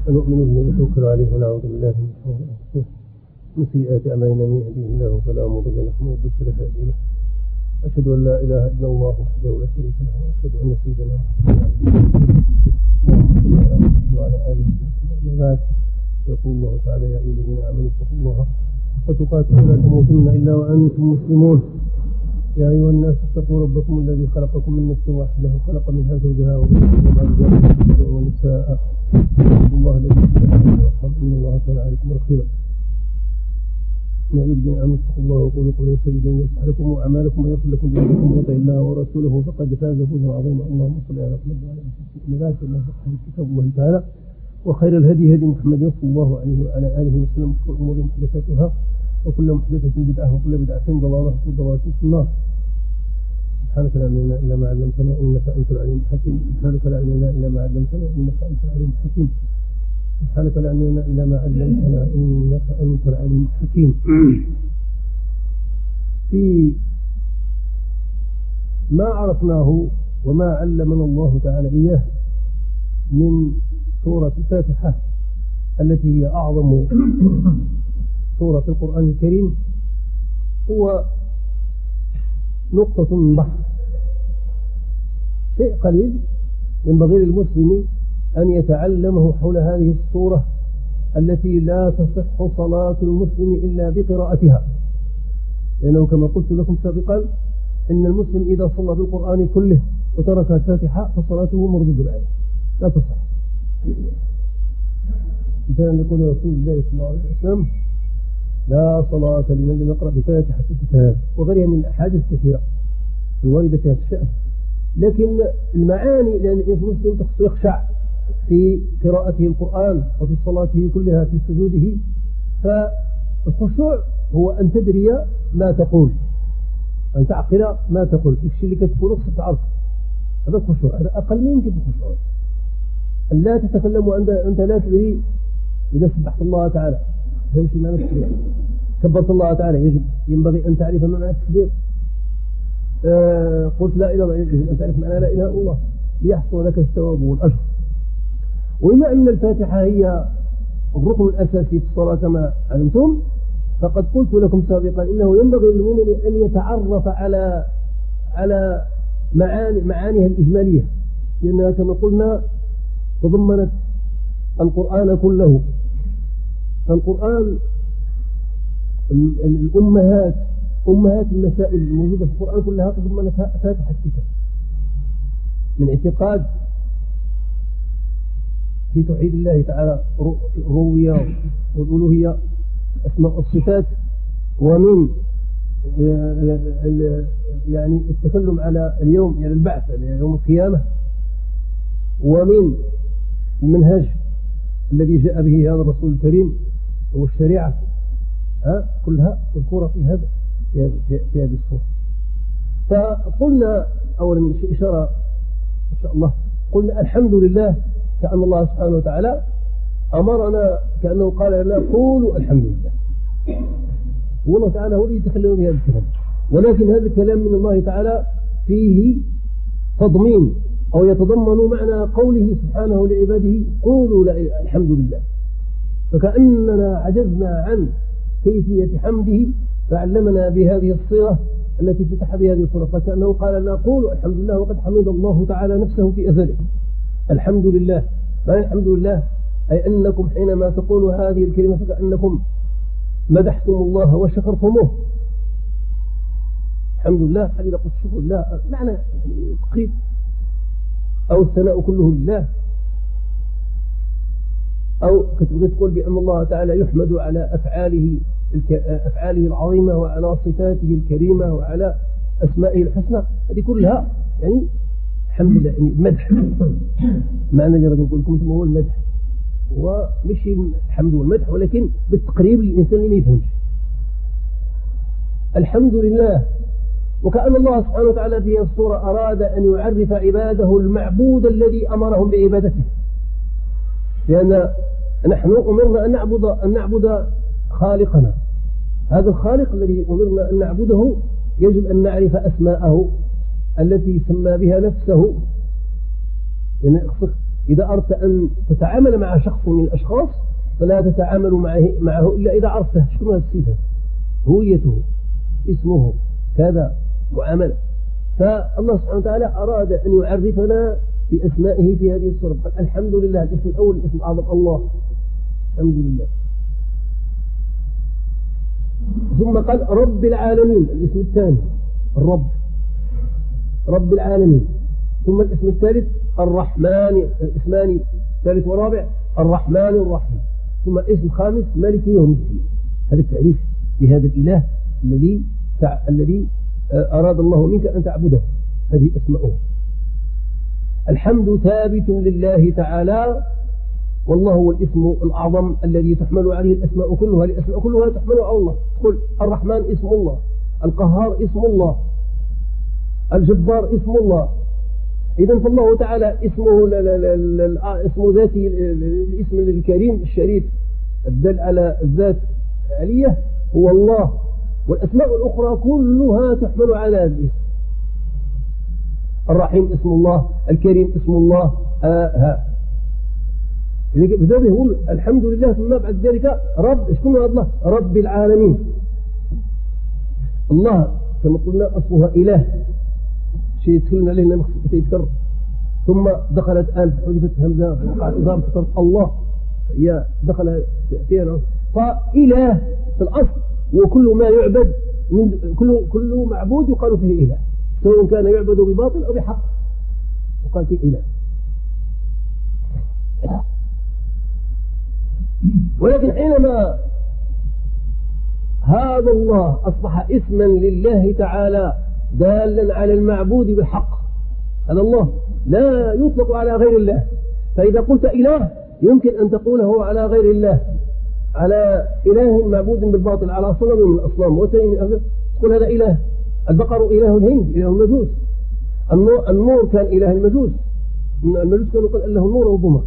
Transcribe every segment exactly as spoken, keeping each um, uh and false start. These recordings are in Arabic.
ونؤمن به ونتوكل عليه ونعوذ بالله من شرور أنفسنا ومن سيئات أعمالنا من يهده الله فلا مضل له ومن يضلل فلا هادي له. أشهد أن لا إله إلا الله وحده لا شريك له وأشهد أن سيدنا محمدا وعلى آله وصحبه وسلم. يقول الله تعالى: يا أيها الذين آمنوا اتقوا الله حق تقاته ولا تموتن إلا وأنتم مسلمون. يا أيها الناس اتقوا ربكم الذي خلقكم من نفس واحدة وخلق منها زوجها وبث منهما رجالا ونساء. اتقوا الله الذي تساءلون به إن الله كان عليكم رقيبا. يا أيها الذين آمنوا اتقوا الله وقولوا قولا سديدا يصلح لكم أعمالكم ويغفر لكم ذنوبكم ومن يطع الله ورسوله فقد فاز فوزا عظيما. اللهم صل على محمد وعلى آله وصحبه كتاب الله تعالى، وخير الهدي هدي محمد صلى الله عليه وعلى آله وسلم، وشر الأمور محدثاتها وكل محدثة بدعة وكل بدعة ضلالة وكل ضلالة في النار. سبحانك لا علم لنا إلا ما علمتنا إنك أنت العليم الحكيم. سبحانك لا علم لنا إلا ما علمتنا إنك أنت العليم الحكيم. سبحانك لا علم لنا إلا ما علمتنا إنك أنت العليم الحكيم. في ما عرفناه وما علمنا الله تعالى إياه من سورة الفاتحة التي هي أعظم سورة القرآن الكريم هو نقطة من بحر، شيء قليل ينبغي للمسلم أن يتعلمه حول هذه السورة التي لا تصح صلاة المسلم إلا بقراءتها، لأنه كما قلت لكم سابقا إن المسلم إذا صلى بالقرآن كله وترك الفاتحة فصلاته مردود عليه لا تصح. مثلا يقول رسول الله صلى الله عليه وسلم: لا صلاة لمن لم يقرأ بفاتحة الكتاب، وغيرها من أحاديث كثيرة الواردة في هذا الشأن. لكن المعاني، لأن المسلم يخشع في قراءته القرآن وفي صلاته كلها في سجوده، فالخشوع هو أن تدري ما تقول، أن تعقل ما تقول، يكشي لك تقول اقصد تعرف، هذا الخشوع، هذا أقل من يمكن الخشوع. أن لا تتكلم وأنت أنت لا تدري. إذا سبحت الله تعالى تمشي معنى التسبيح، كبرت الله تعالى يجب ينبغي أن تعرف معنى التكبير. آه قلت لا إله إلا الله يجب أن تعرف معنى لا إله إلا الله ليحصل لك الثواب والأجر. وبما أن الفاتحة هي الركن الأساسي في الصلاة كما علمتم، فقد قلت لكم سابقا إنه ينبغي للمؤمن أن يتعرف على على معاني معانيها الإجمالية، لأنها كما قلنا تضمنت القرآن كله. فالقرآن الأمهات أمهات المسائل الموجودة في القرآن كلها تضمنتها فاتحة الكتاب، من اعتقاد في توحيد الله تعالى الربوبية والألوهية أسماء الصفات، ومن يعني التكلم على اليوم يعني البعث يعني يوم القيامة، ومن المنهج الذي جاء به هذا الرسول الكريم والشريعة، ها كلها مذكورة في هذا في هذه الصورة. فقلنا أولا إشارة إن شاء الله، قلنا الحمد لله، كأن الله سبحانه وتعالى أمرنا، كأنه قال لنا قولوا الحمد لله، والله تعالى هو اللي يتكلم بهذا الكلام، ولكن هذا الكلام من الله تعالى فيه تضمين أو يتضمن معنى قوله سبحانه لعباده قولوا الحمد لله. فكأننا عجزنا عن كيفية حمده فعلمنا بهذه الصيغة التي فتح بهذه الصورة، فكأنه قال لنا قولوا الحمد لله، وقد حمد الله تعالى نفسه في أزله. الحمد لله، ما الحمد لله؟ أي أنكم حينما تقولوا هذه الكلمة فكأنكم مدحتم الله وشكرتموه. الحمد لله هل إذا قلت شكر الله معنى يعني تقريب أو الثناء كله لله، أو كتبغي تقول بأن الله تعالى يحمد على أفعاله أفعاله العظيمة وعلى صفاته الكريمة وعلى أسمائه الحسنى، هذه كلها يعني الحمد لله، يعني مدح. معنى اللي غادي نقول لكم هو المدح، هو مش الحمد والمدح، ولكن بالتقريب للإنسان اللي ما يفهمش. الحمد لله، وكأن الله سبحانه وتعالى في الصورة أراد أن يعرف عباده المعبود الذي أمرهم بعبادته، لأن نحن أمرنا أن نعبد أن نعبد خالقنا. هذا الخالق الذي أمرنا أن نعبده يجب أن نعرف أسماءه التي سمى بها نفسه، يعني إذا أردت أن تتعامل مع شخص من الأشخاص فلا تتعامل معه, معه إلا إذا عرفته شكون هذا السيد، هويته، اسمه، كذا، معاملة. فالله سبحانه وتعالى أراد أن يعرفنا بأسمائه في هذه الصورة. الحمد لله، الاسم الأول الاسم الأعظم الله، الحمد لله. ثم قال رب العالمين، الاسم الثاني الرب، رب العالمين. ثم الاسم الثالث الرحمن، الاسمان الثالث ورابع الرحمن الرحيم. ثم الاسم الخامس مالك يوم الدين. هذا التعريف بهذا الإله الذي الذي أراد الله منك أن تعبده. هذه أسماؤه. الحمد ثابت لله تعالى، والله هو الاسم الأعظم الذي تحمل عليه الأسماء كلها. الأسماء كلها تحمل على الله. تقول الرحمن اسم الله، القهار اسم الله، الجبار اسم الله. إذن فالله تعالى اسمه اسم ذاتي، الاسم الكريم الشريف الدل على الذات العلية هو الله، والأسماء الأخرى كلها تحمل على هذا الاسم. الرحيم اسم الله، الكريم اسم الله. آه ها بدأ يقول الحمد لله، ثم بعد ذلك رب، شكون هذا الله؟ رب العالمين. الله كما قلنا أصلها إله، شيء يتكلم عليه لما يتكرر. ثم دخلت آل حذفت همزة وقعت إضافة الله، هي دخل فيها. فإله في الأصل وكل ما يعبد من كل كل معبود يقال فيه إله، سواء كان يعبد بباطل أو بحق وقال فيه إله. ولكن حينما هذا الله أصبح اسما لله تعالى دالا على المعبود بحق، هذا الله لا يطلق على غير الله. فإذا قلت إله يمكن أن تقوله على غير الله، على إله معبود بالباطل، على صنم من الأصنام، تقول هذا إله. البقر إله الهند، إله المجوس. النور, النور كان إله المجوس، المجوس كانوا يقول له النور والظلمة.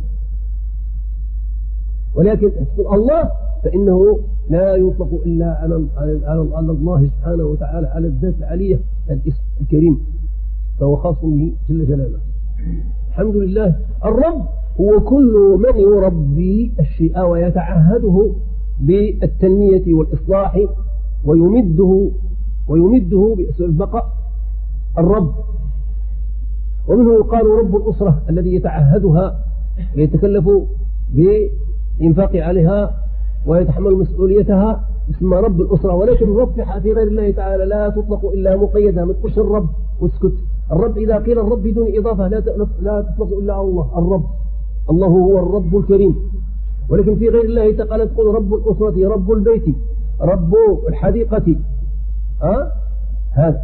ولكن تقول الله فإنه لا يطلق إلا على, على الله سبحانه وتعالى، على الذات العلية الاسم الكريم، فهو خاص به جل جلاله. الحمد لله. الرب هو كل من يربي الشيء ويتعهده بالتنمية والإصلاح ويمده ويمده بأسباب البقاء. الرب. ومنه يقال رب الأسرة الذي يتعهدها ويتكلف بإنفاق عليها ويتحمل مسؤوليتها، يسمى رب الأسرة. ولكن الرب في غير الله تعالى لا تطلق إلا مقيدة. ما تقولش الرب واسكت. الرب إذا قيل الرب بدون إضافة لا لا تطلق إلا على الله. الرب، الله هو الرب الكريم. ولكن في غير الله تعالى تقول رب الأسرة، رب البيت، رب الحديقة. أه؟ هذا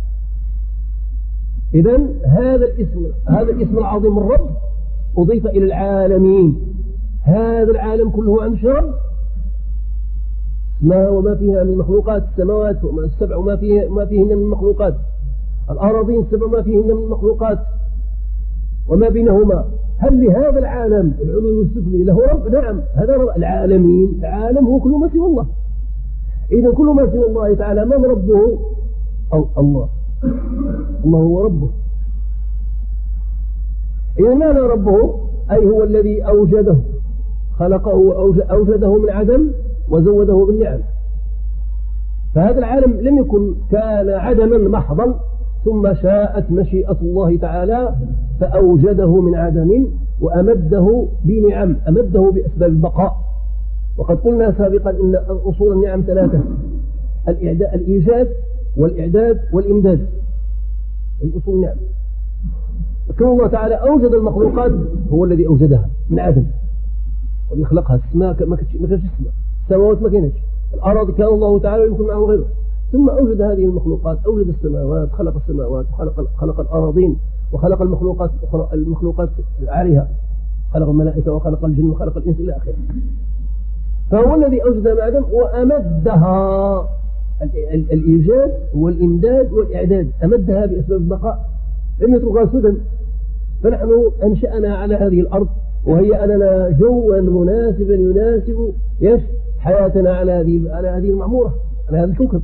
إذن هذا الاسم هذا الاسم العظيم الرب أضيف إلى العالمين. هذا العالم كله عن شر، ما وما فيها من مخلوقات، السماوات السبع وما فيها ما فيهن من مخلوقات، الأراضين السبع ما فيهن من مخلوقات وما بينهما. هل لهذا العالم العلوي والسفلي له رب؟ نعم، هذا رب العالمين. العالم هو كل ما سوى الله. إذا كل ما سوى الله تعالى من ربه؟ أو الله. الله هو ربه. إذا معنى ربه أي هو الذي أوجده، خلقه وأوجده من عدم وزوده بالنعم. فهذا العالم لم يكن كان عدما محضا، ثم شاءت مشيئة الله تعالى فأوجده من عدم وأمده بنعم، أمده بأسباب البقاء. وقد قلنا سابقا إن أصول النعم ثلاثة: الإيجاد والإعداد والإمداد. أصول النعم. كون الله تعالى أوجد المخلوقات هو الذي أوجدها من عدم واللي خلقها. السماء ما كانش السماء، السماوات ما كانتش، الأرض كان الله تعالى يمكن معه غيره، ثم أوجد هذه المخلوقات، أوجد السماوات، خلق السماوات وخلق خلق الأراضين وخلق المخلوقات المخلوقات عليها، خلق الملائكة وخلق الجن وخلق الإنس إلى آخره. فهو الذي أوجد من عدم وأمدها. الإيجاد والإمداد والإعداد أمدها بأسباب البقاء، لم يتركها سدى. فنحن أنشأنا على هذه الأرض وهي لنا جوا مناسبا يناسب يش حياتنا على هذه على هذه المعمورة، على هذا الكوكب.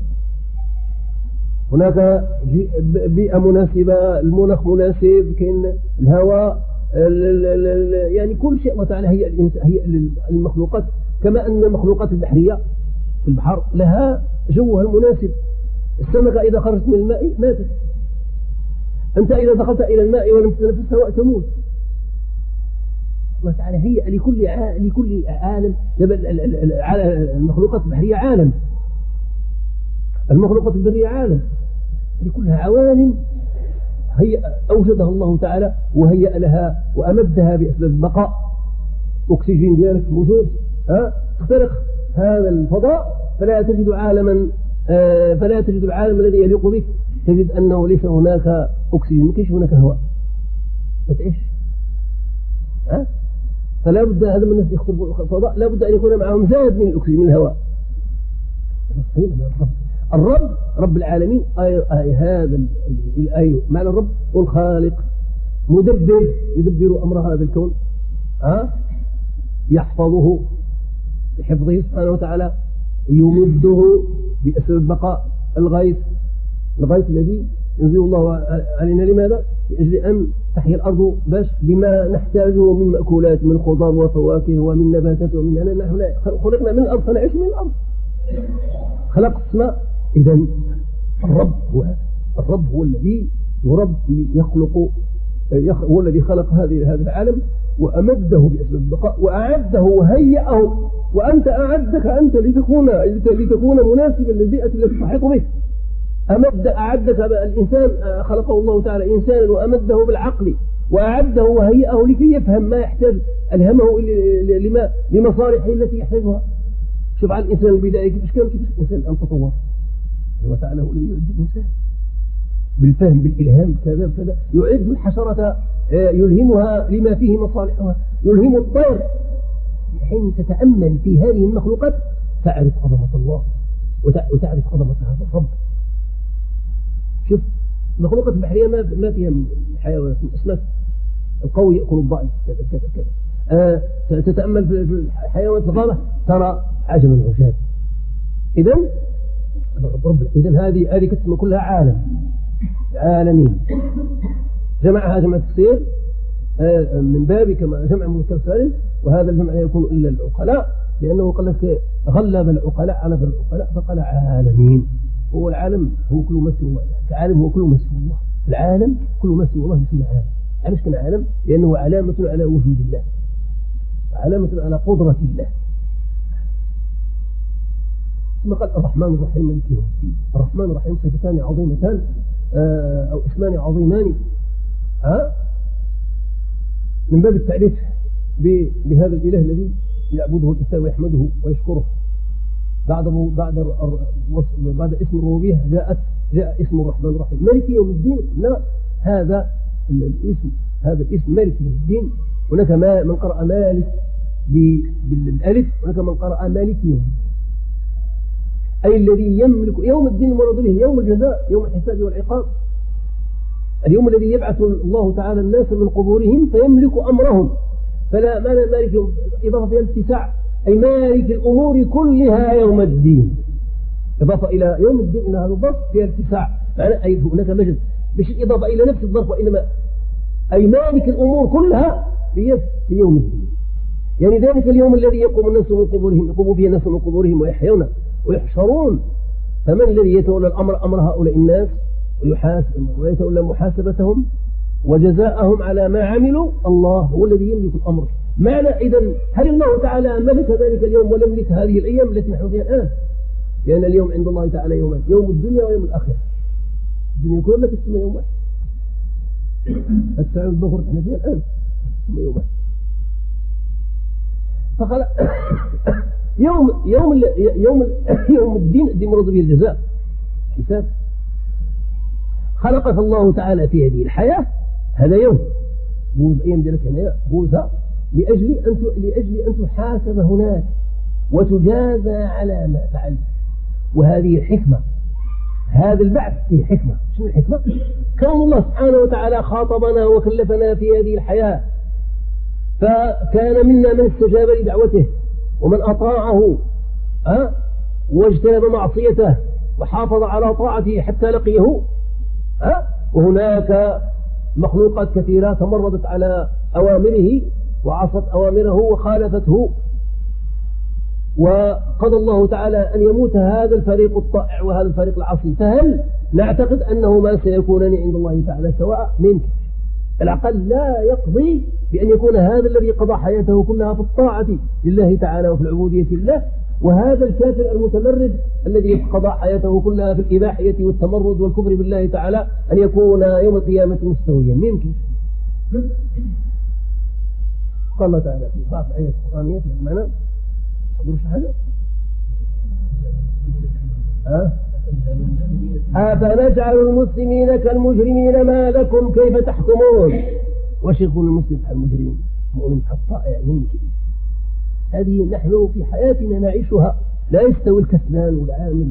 هناك بيئة مناسبة، المناخ مناسب، كاين الهواء يعني كل شيء الله تعالى هي هي المخلوقات، كما أن المخلوقات البحرية في البحر لها جوها المناسب. السمكة إذا خرجت من الماء ماتت، أنت إذا دخلت إلى الماء ولم تتنفس هواء تموت. الله تعالى هي لكل لكل عالم. المخلوقات البحرية عالم، المخلوقات البرية عالم، لكلها عوالم هي أوجدها الله تعالى وهيأ لها وأمدها بأسباب البقاء. أكسجين ديالك موجود، ها تخترق هذا الفضاء فلا تجد عالما آه فلا تجد العالم الذي يليق بك، تجد أنه ليس هناك أكسجين، ما كاينش هناك هواء، ما تعيش. ها فلا بد هذا من الناس يخترقوا الفضاء لا بد أن يكون معهم زاد من الأكسجين من الهواء. الرب رب العالمين آي آي هذا الآية معنى الرب والخالق مدبر يدبر أمر هذا الكون، ها يحفظه بحفظه سبحانه وتعالى، يمده بأسباب بقاء الغيث، الغيث الذي ينزل الله علينا لماذا؟ لأجل أن تحيا الأرض باش بما نحتاجه من مأكولات من خضار وفواكه ومن نباتات ومن أنا نحن خلقنا من الأرض فنعيش من الأرض. خلق السماء. إذا الرب هو الرب هو الذي يرب يخلق هو الذي خلق هذه هذا العالم وأمده بأسباب البقاء وأعده وهيئه، وأنت أعدك أنت لتكون لتكون مناسبا للبيئة التي تحيط بك. أمد أعدك الإنسان، خلقه الله تعالى إنسانا وأمده بالعقل وأعده وهيئه لكي يفهم ما يحتاج، ألهمه لما لمصالحه التي يحتاجها. شوف على الإنسان البدائي كيفاش كان، كيفاش الإنسان الآن تطور. الله تعالى هو الذي يعد الإنسان بالفهم بالإلهام كذا كذا، يعد الحشرة يلهمها لما فيه مصالحها، يلهم الطير. حين تتأمل في هذه المخلوقات تعرف عظمة الله وتعرف عظمة هذا الرب. شوف المخلوقات البحرية ما ما فيها حيوانات، الأسماك القوي يأكل الضعيف كذا كذا كذا. آه تتأمل في الحيوانات الغابة ترى عجما عجاب. إذا إذا هذه هذه كتسمى كلها عالم، عالمين جمعها جمع تفسير آه من باب كما جمع مذكر سالم، وهذا الجمع لا يكون إلا العقلاء، لأنه قال لك غلب العقلاء على غير العقلاء فقال عالمين. هو العالم هو كل ما سوى الله، العالم هو كل ما سوى الله، العالم كل ما سوى الله يسمى عالم. علاش كان عالم؟ لأنه علامة على وجود الله، علامة على قدرة الله. ثم قال الرحمن الرحيم مالك يوم الدين. الرحمن الرحيم صفتان عظيمتان أو اسمان عظيمان، ها من باب التعريف بهذا الإله الذي يعبده الإنسان ويحمده ويشكره. بعد بعد بعد اسم الربوبية جاءت جاء اسم الرحمن الرحيم مالك يوم الدين. لا، هذا الاسم هذا الاسم مالك يوم الدين. هناك من قرأ مالك بالالف، هناك من قرأ مالك يوم الدين، أي الذي يملك يوم الدين المراد به يوم الجزاء، يوم الحساب والعقاب، اليوم الذي يبعث الله تعالى الناس من قبورهم فيملك أمرهم. فلا معنى مالك يوم إضافة إلى الاتساع، أي مالك الأمور كلها يوم الدين، إضافة إلى يوم الدين إلى هذا الظرف فيها اتساع، معنى أي هناك مجد مش إضافة إلى نفس الظرف، وإنما أي مالك الأمور كلها في يوم الدين. يعني ذلك اليوم الذي يقوم الناس من قبورهم يقوم فيه الناس من قبورهم ويحيون ويحشرون. فمن الذي يتولى الأمر أمر هؤلاء الناس ويحاسب ويتولى محاسبتهم وجزاءهم على ما عملوا؟ الله هو الذي يملك الأمر. معنى إذا هل الله تعالى ملك ذلك اليوم ولم يملك هذه الأيام التي نحن فيها الآن؟ لأن اليوم عند الله تعالى يومان، يوم الدنيا ويوم الآخرة. الدنيا كلها تسمى يوم واحد، الساعة الظهر نحن فيها الآن تسمى يوم واحد. فقال يوم يوم يوم يوم الدين الذي مراد به الجزاء حساب. خلقك الله تعالى في هذه الحياة، هذا يوم بوز أيام ديالك هنايا بوزها لأجل أن لأجل أن تحاسب هناك وتجازى على ما فعلت. وهذه الحكمة، هذا البعث فيه حكمة. شنو الحكمة؟ كون الله سبحانه وتعالى خاطبنا وكلفنا في هذه الحياة، فكان منا من استجاب لدعوته ومن أطاعه أه؟ واجتنب معصيته وحافظ على طاعته حتى لقيه أه؟ وهناك مخلوقات كثيرة تمردت على أوامره وعصت أوامره وخالفته، وقضى الله تعالى أن يموت هذا الفريق الطائع وهذا الفريق العصي، فهل نعتقد أنهما سيكونان عند الله تعالى سواء؟ ممكن. العقل لا يقضي بأن يكون هذا الذي قضى حياته كلها في الطاعة لله تعالى وفي العبودية لله، وهذا الكافر المتمرد الذي قضى حياته كلها في الإباحية والتمرد والكفر بالله تعالى أن يكون يوم القيامة مستويا. ممكن. قال الله تعالى في بعض الآيات القرآنية في المعنى تقولش حاجة؟ ها؟ أفنجعل المسلمين كالمجرمين ما لكم كيف تحكمون؟ وش يقول المسلم كالمجرمين؟ مؤمن الطائع يمكن. هذه نحن في حياتنا نعيشها، لا يستوي الكسلان والعامل.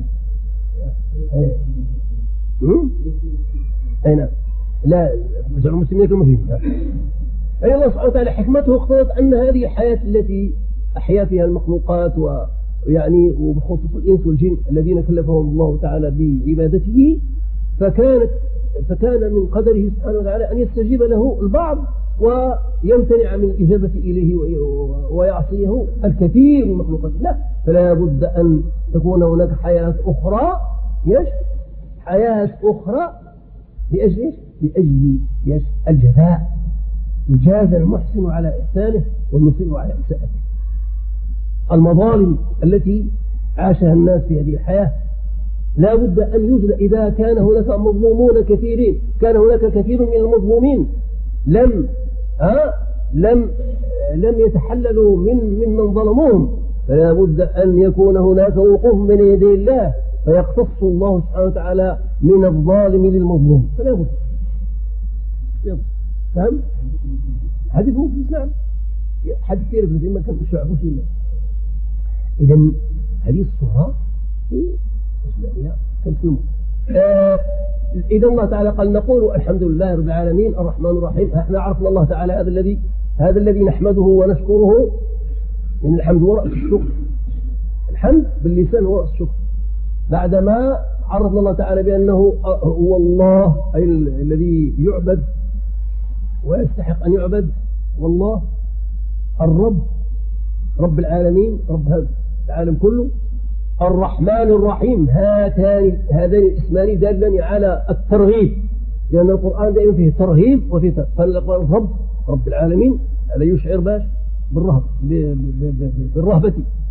أي نعم، لا نجعل المسلمين كالمجرمين. أي الله سبحانه وتعالى حكمته اقتضت أن هذه الحياة التي أحيا فيها المخلوقات ويعني وبخصوص الإنس والجن الذين كلفهم الله تعالى بعبادته، فكانت فكان من قدره سبحانه وتعالى أن يستجيب له البعض ويمتنع من الإجابة إليه ويعصيه الكثير من مخلوقات الله. فلا بد أن تكون هناك حياة أخرى، يش حياة أخرى لأجل لأجل يش الجزاء، يجازى المحسن على إحسانه والمسيء على إساءته. المظالم التي عاشها الناس في هذه الحياة لا بد أن يوجد. إذا كان هناك مظلومون كثيرين، كان هناك كثير من المظلومين لم ها لم لم يتحللوا من ممن ظلموهم، فلا بد أن يكون هناك وقوف بين يدي الله فيقتص الله سبحانه وتعالى من الظالم للمظلوم. فلا بد. فهم؟ حديث مو في الإسلام، حديث كثير في ما كان الشعب شيء. إذا هذه الصورة هي كالفيلم. آه إذا الله تعالى قال نقول الحمد لله رب العالمين الرحمن الرحيم. احنا عرفنا الله تعالى هذا الذي هذا الذي نحمده ونشكره، إن الحمد هو رأس الشكر. الحمد باللسان هو رأس الشكر. بعدما عرفنا الله تعالى بأنه هو الله أي الذي يعبد ويستحق أن يعبد، والله الرب رب العالمين رب هذا العالم كله، الرحمن الرحيم. هاتان هذان الاسمان دالان على الترغيب، لأن القرآن دائما فيه ترهيب وفيه ترهيب. فالرب رب العالمين هذا يشعر باش بالرهب بالرهبة،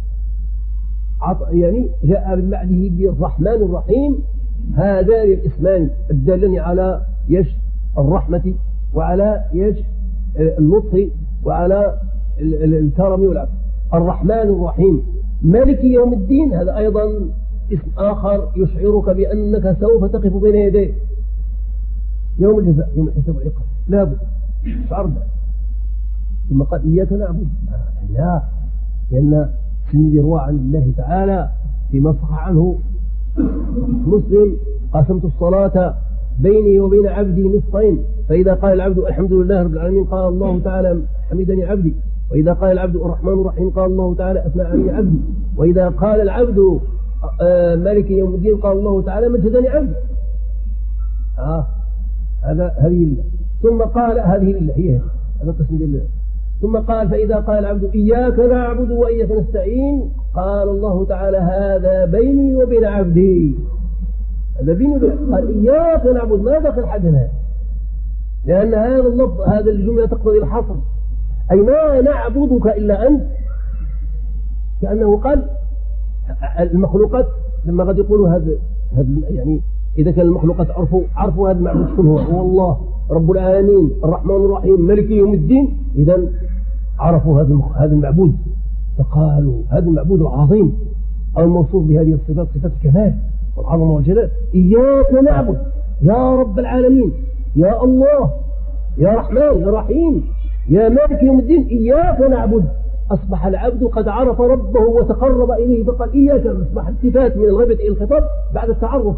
يعني جاء من بعده بالرحمن الرحيم. هذان الاسمان الدالان على يش الرحمة وعلى يش اللطف وعلى الكرم والعفو. الرحمن الرحيم. مالك يوم الدين هذا أيضا اسم آخر يشعرك بأنك سوف تقف بين يديه يوم الجزاء يوم الحساب والعقاب. لا بد شعر ذلك. ثم قال إياك نعبد. لا، لأن سن بيروى عن الله تعالى فيما صح عنه مسلم: قسمت الصلاة بيني وبين عبدي نصفين، فإذا قال العبد الحمد لله رب العالمين قال الله تعالى حمدني عبدي، وإذا قال العبد الرحمن الرحيم قال الله تعالى أثنى علي عبدي، وإذا قال العبد مالك يوم الدين قال الله تعالى مجدني عبدي. آه هذا هذه لله. ثم قال هذه لله هي هذا قسم لله. ثم قال: فإذا قال العبد إياك نعبد وإياك نستعين قال الله تعالى هذا بيني وبين عبدي. هذا بيني وبين. قال إياك نعبد، ما دخل حدنا، لأن هذا اللفظ هذا الجملة تقتضي الحصر، أي ما نعبدك إلا أنت. كأنه قال المخلوقات لما قد يقولوا هذا هذا يعني إذا كان المخلوقات عرفوا عرفوا هذا المعبود شكون هو، هو الله رب العالمين الرحمن الرحيم مالك يوم الدين، إذا عرفوا هذا هذا المعبود، فقالوا هذا المعبود العظيم أو الموصوف بهذه الصفات صفات الكمال والعظمة والجلال. إياك نعبد يا رب العالمين، يا الله، يا رحمن، يا رحيم، يا مالك يوم الدين، إياك نعبد. أصبح العبد قد عرف ربه وتقرب إليه فقال إياك. أصبح التفات من الغيبة إلى الخطاب بعد التعرف.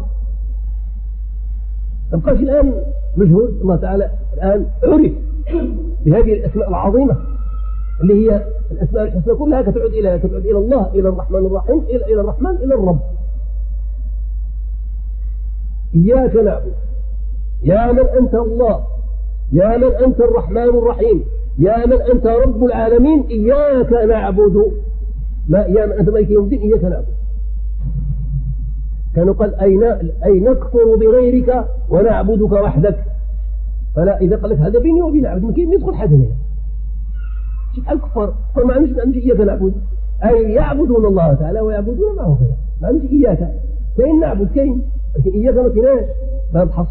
تبقاش الآن مجهول. الله تعالى الآن عرف بهذه الأسماء العظيمة اللي هي الأسماء الحسنى كلها كتعود إلى كتعود إلى الله، إلى الرحمن الرحيم، إلى إلى الرحمن، إلى الرب. إياك نعبد، يا من أنت الله يا من أنت الرحمن الرحيم، يا من أنت رب العالمين، إياك نعبد، ما يا من أنت مالك يوم الدين، إياك نعبد. كانوا قال أي أي نكفر بغيرك ونعبدك وحدك. فلا، إذا قال لك هذا بيني وبين عبد كيف يدخل حد هنا؟ شوف الكفار فما عندش ما عندش إياك نعبد، أي يعبدون الله تعالى ويعبدون معه غيره، ما عندش إياك. كاين نعبد كاين، لكن إياك ما كايناش، فهذا حصر.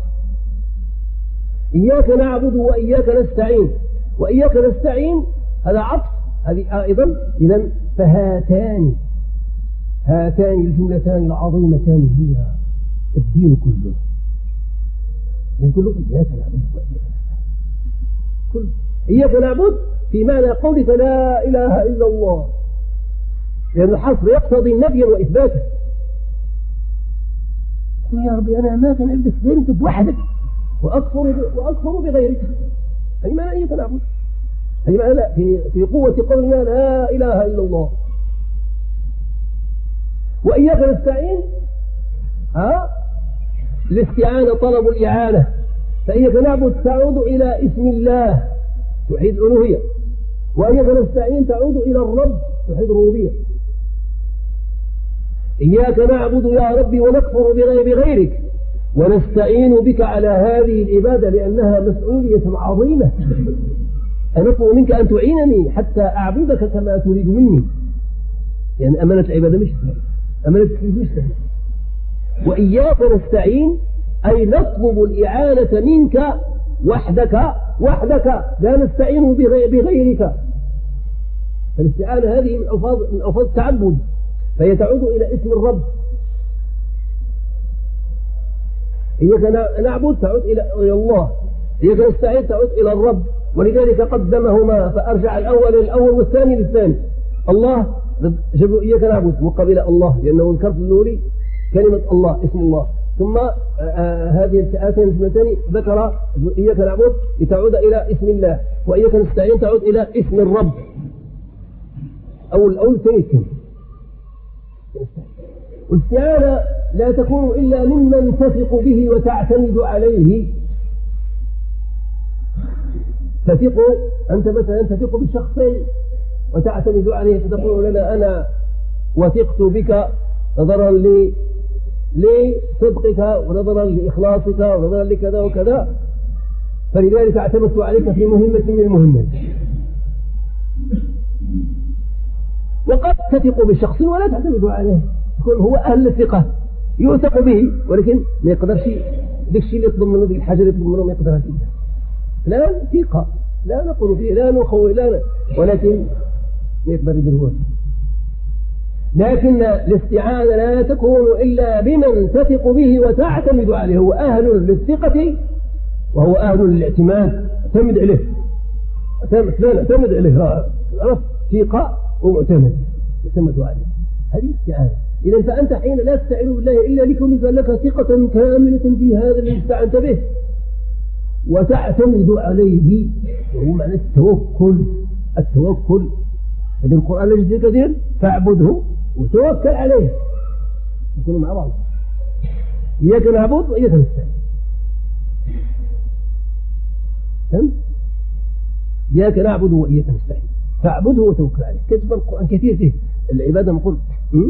إياك نعبد وإياك نستعين، وإياك نستعين هذا عطف، هذه أيضا. إذن فهاتان هاتان الجملتان العظيمتان هي الدين كله. الدين كله إياك نعبد وإياك نستعين كله. إياك نعبد في معنى قولك لا إله إلا الله، لأن الحصر يقتضي نفيا وإثباتا. يا ربي أنا ما كان عندك غير أنت بوحدك، وأكفر وأكفر بغيرك. هذه معنى إياك نعبد، هذه معنى في في قوة قولنا لا إله إلا الله. وإياك نستعين، ها الاستعانة طلب الإعانة. فإياك نعبد تعود إلى اسم الله توحيد الألوهية، وإياك نستعين تعود إلى الرب توحيد الربوبية. إياك نعبد يا ربي ونكفر بغيرك، ونستعين بك على هذه العبادة لأنها مسؤولية عظيمة. أنطلب منك أن تعينني حتى أعبدك كما تريد مني، لأن يعني أمانة العبادة مش سهلة، أمانة التكليف مش سهلة. وإياك نستعين أي نطلب الإعانة منك وحدك وحدك، لا نستعين بغيرك. فالاستعانة هذه من ألفاظ من ألفاظ التعبد، فهي تعود إلى اسم الرب. إياك نعبد تعود إلى الله، إياك نستعين تعود إلى الرب، ولذلك قدمهما فأرجع الأول للأول والثاني للثاني. الله جبوا إياك نعبد مقابل الله، لأنه ذكر في الأولى كلمة الله اسم الله، ثم آه هذه الآتين الجملتين ذكر إياك نعبد لتعود إلى اسم الله، وإياك نستعين تعود إلى اسم الرب. أو الأول ثاني. والاستعانة لا تكون إلا ممن تثق به وتعتمد عليه. تثق أنت مثلا تثق بشخص وتعتمد عليه، فتقول لنا أنا وثقت بك نظرا لي لصدقك ونظرا لإخلاصك ونظرا لكذا وكذا، فلذلك اعتمدت عليك في مهمة من المهمات. وقد تثق بشخص ولا تعتمد عليه، يكون هو أهل الثقة يوثق به، ولكن ما يقدرش ديك الشيء اللي يطلب منه، ديك الحاجة اللي يطلب منه ما يقدرها فيها. لا ثقة لا نقول فيه، لا نخوي لا، ولكن ما يقدر يدير. لكن الاستعانة لا تكون إلا بمن تثق به وتعتمد عليه، هو أهل للثقة وهو أهل للاعتماد، اعتمد عليه فلان اعتمد عليه، عرفت ثقة ومعتمد اعتمد عليه، هذه استعانة. إذا فأنت حين لا تستعين بالله إلا لكونك لك ثقة كاملة في هذا الذي استعنت به وتعتمد عليه، وهو معنى التوكل. التوكل هذا القرآن لجد كثير، فاعبده وتوكل عليه، يكونوا مع بعض. إياك نعبد وإياك نستعين، فهمت؟ إياك نعبد وإياك نستعين، فاعبده وتوكل عليه. كتب القرآن كثير فيه العبادة، نقول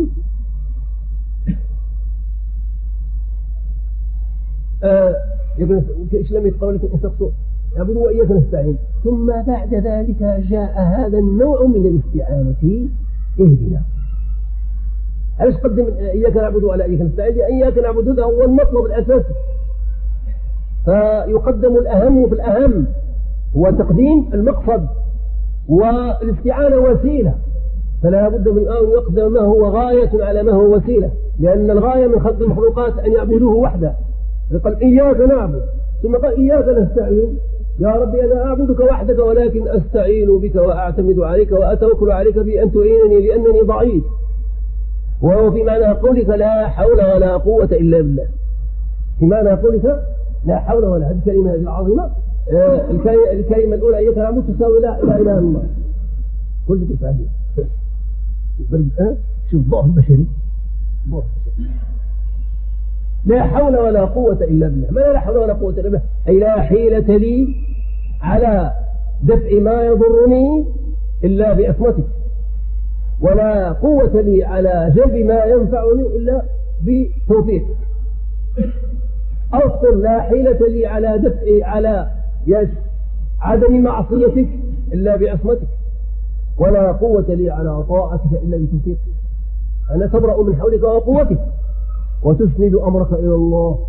آه إيش لم يتقول لكم استقصوا يعبدوا وإياك نستعين. ثم بعد ذلك جاء هذا النوع من الاستعانة، اهدنا. علاش قدم إياك نعبد ولا إياك نستعين؟ إياك نعبد هذا هو المطلب الأساسي، فيقدم الأهم في الأهم، هو تقديم المقصد، والاستعانة وسيلة، فلا بد من أن يقدم ما هو غاية على ما هو وسيلة، لأن الغاية من خلق المخلوقات أن يعبدوه وحده. قال إياك نعبد، ثم قال إياك نستعين. يا ربي أنا أعبدك وحدك، ولكن أستعين بك وأعتمد عليك وأتوكل عليك بأن تعينني لأنني ضعيف. وهو في معنى قولك لا حول ولا قوة إلا بالله، في معنى قولك لا حول ولا، هذه الكلمة هذه العظيمة. آه الكلمة الأولى إياك نعبد تساوي لا إله إلا الله، كل كيف هذه شوف ضعف البشري، ضعف البشري. لا حول ولا قوة إلا بالله، ما لا حول ولا قوة إلا بالله أي لا حيلة لي على دفع ما يضرني إلا بعصمتك، ولا قوة لي على جلب ما ينفعني إلا بتوفيق. أصل لا حيلة لي على دفع على عدم معصيتك إلا بعصمتك، ولا قوة لي على طاعتك إلا بتوفيقك. أنا تبرأ من حولك وقوتك وتسند أمرك إلى الله.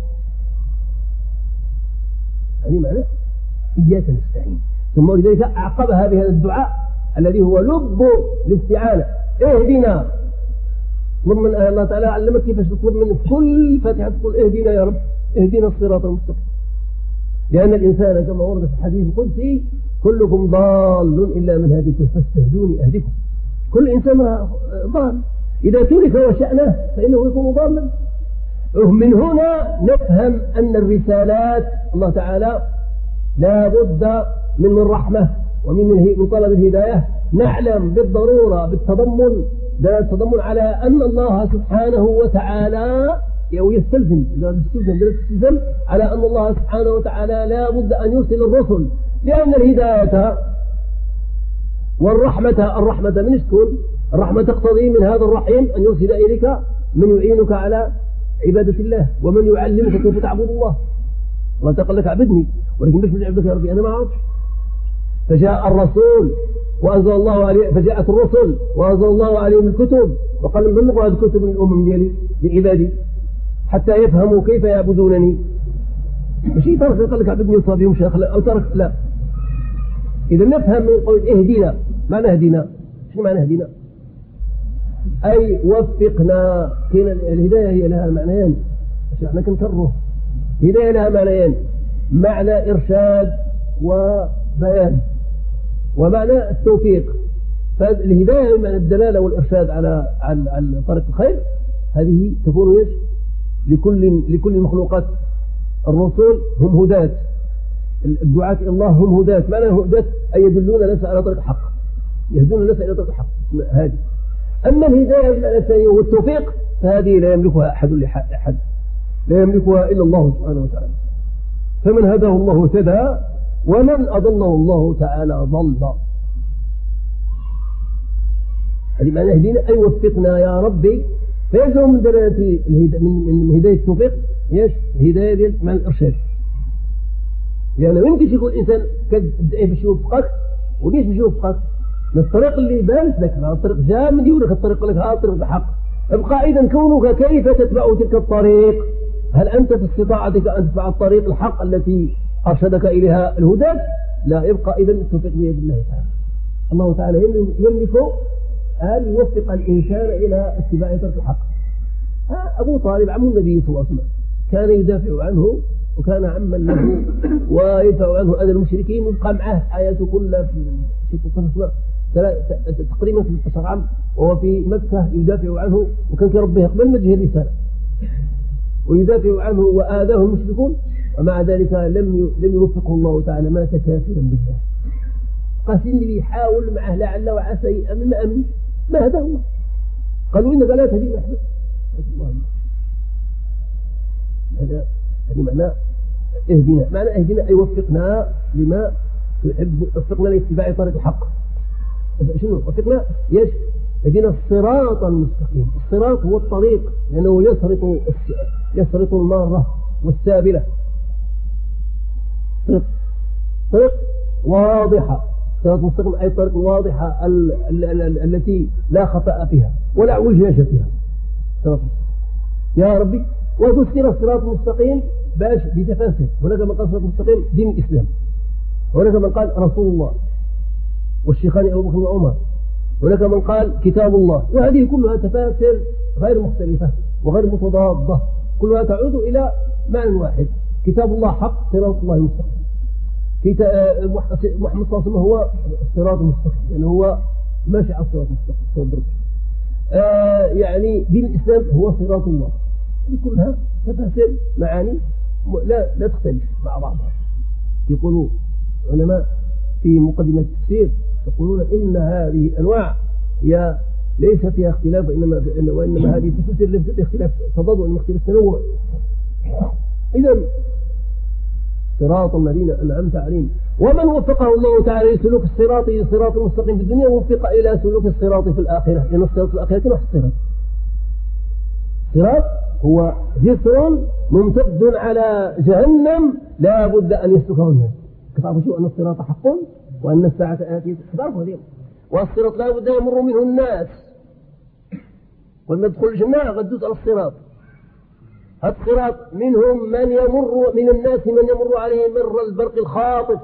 هذه معنى إياك نستعين. ثم لذلك أعقبها بهذا الدعاء الذي هو لب الاستعانة: اهدنا. طلب من الله تعالى علمك كيف تطلب من كل فاتحة تقول اهدنا يا رب، اهدنا الصراط المستقيم. لأن الإنسان كما ورد في الحديث القدسي: كلكم ضال إلا من هديكم فاستهدوني أهدكم. كل إنسان ضال، إذا ترك وشأنه فإنه يكون ضالا. من هنا نفهم أن الرسالات الله تعالى لا بد من الرحمة ومن من طلب الهداية. نعلم بالضرورة بالتضمن دلالة التضمن على أن الله سبحانه وتعالى أو يستلزم يستلزم على أن الله سبحانه وتعالى لا بد أن يرسل الرسل، لأن الهداية والرحمة الرحمة من تكون الرحمة تقتضي من هذا الرحيم أن يرسل إليك من يعينك على عبادة الله ومن يعلمك كيف تعبد الله. الله تقول لك اعبدني، ولكن مش من عبدك يا ربي أنا ما أعرفش. فجاء الرسول وأنزل الله عليه، فجاءت الرسل وأنزل الله عليهم الكتب وقال بلغوا هذه الكتب من الأمم ديالي لعبادي حتى يفهموا كيف يعبدونني. ماشي ترك يقول لك اعبدني وصابي ومشايخ أو ترك، لا. إذا نفهم من قول اهدنا، معنى اهدنا شو معنى اهدنا؟ أي وفقنا. كاين الهداية هي لها معنيين، احنا كنكرره. الهداية لها معنيين: معنى إرشاد وبيان، ومعنى التوفيق. فالهداية بمعنى الدلالة والإرشاد على على على طريق الخير، هذه تكون ايش؟ لكل لكل المخلوقات. الرسل هم هداة، الدعاة إلى الله هم هداة. معنى هداة أي يدلون الناس على طريق الحق، يهدون الناس إلى طريق الحق. هذه. أما الهداية بمعنى الثاني والتوفيق فهذه لا يملكها أحد لأحد، لا يملكها إلا الله سبحانه وتعالى. فمن هداه الله اهتدى ومن أضله الله تعالى ضل. هذه معنى اهدينا أي وفقنا يا ربي. فيلزم من دلالة من من هداية التوفيق ايش؟ الهداية ديال مع الإرشاد. لأن يعني ما يمكنش يكون الإنسان كتدعي باش يوفقك وليش باش يوفقك؟ من الطريق اللي بانت لك، هذا الطريق جاء من يقول لك الطريق لك هذا الطريق الحق. ابقى إذا كونك كيف تتبع تلك الطريق؟ هل أنت في استطاعتك أن تتبع الطريق الحق التي أرشدك إليها الهداة؟ لا. يبقى إذا التوفيق بيد الله تعالى. الله تعالى يملك أن يوفق الإنسان إلى اتباع طريق الحق. أبو طالب عم النبي صلى الله عليه وسلم كان يدافع عنه وكان عما له ويدفع عنه أذى المشركين، ويبقى معه حياته كلها في تقريبا ثلاثة عشر عام وهو في مكة يدافع عنه، وكان كربه قبل ما تجي الرسالة ويدافع عنه وآذاه المشركون، ومع ذلك لم لم يوفقه الله تعالى، مات كافرا بالله. قاسين اللي يحاول معه لعل وعسى يأمن ما أمنش، ما هداه الله. قالوا إنك لا تهدي من أحببت. هذا هذه معنى اهدنا. معنى اهدنا أي وفقنا لما تحب، وفقنا لاتباع طريق الحق. شنو وفقنا؟ يش اهدنا الصراط المستقيم. الصراط هو الطريق، لأنه يسرط يسرط المارة والسابلة. طريق طريق واضحة. الصراط المستقيم أي طريق واضحة ال ال ال التي لا خطأ فيها ولا وجهاش فيها. صراط يا ربي. وفسر الصراط المستقيم باش بتفاسير. هناك من قال الصراط المستقيم دين الإسلام، هناك من قال رسول الله والشيخان أبو بكر وعمر، هناك من قال كتاب الله. وهذه كلها تفاسير غير مختلفة وغير متضادة، كلها تعود إلى معنى واحد: كتاب الله حق، صراط الله المستقيم. محمد صلى الله عليه وسلم هو الصراط المستقيم، يعني هو ماشي على الصراط المستقيم. آه يعني دين الإسلام هو صراط الله. كلها تفاسير معاني لا لا تختلف مع بعضها. يقولوا علماء في مقدمة التفسير يقولون إن هذه الأنواع هي ليس فيها اختلاف، وإنما وإنما هذه تفسير ليس باختلاف تضاد، وإنما اختلاف تنوع. إذا صراط الذين أنعمت عليهم. ومن وفقه الله تعالى لسلوك الصراط صراط المستقيم في الدنيا وفق إلى سلوك الصراط في الآخرة، لأن الصراط في الآخرة نفس الصراط. الصراط هو جسر ممتد على جهنم لا بد أن يسلكه الناس. تعرفوا شو أن الصراط حق وأن الساعة آتية، تعرفوا اليوم. والصراط لا بد يمر منه الناس، ولما تدخل الجنة قد دوس على الصراط. الصراط منهم من يمر من الناس من يمر عليه مر البرق الخاطف،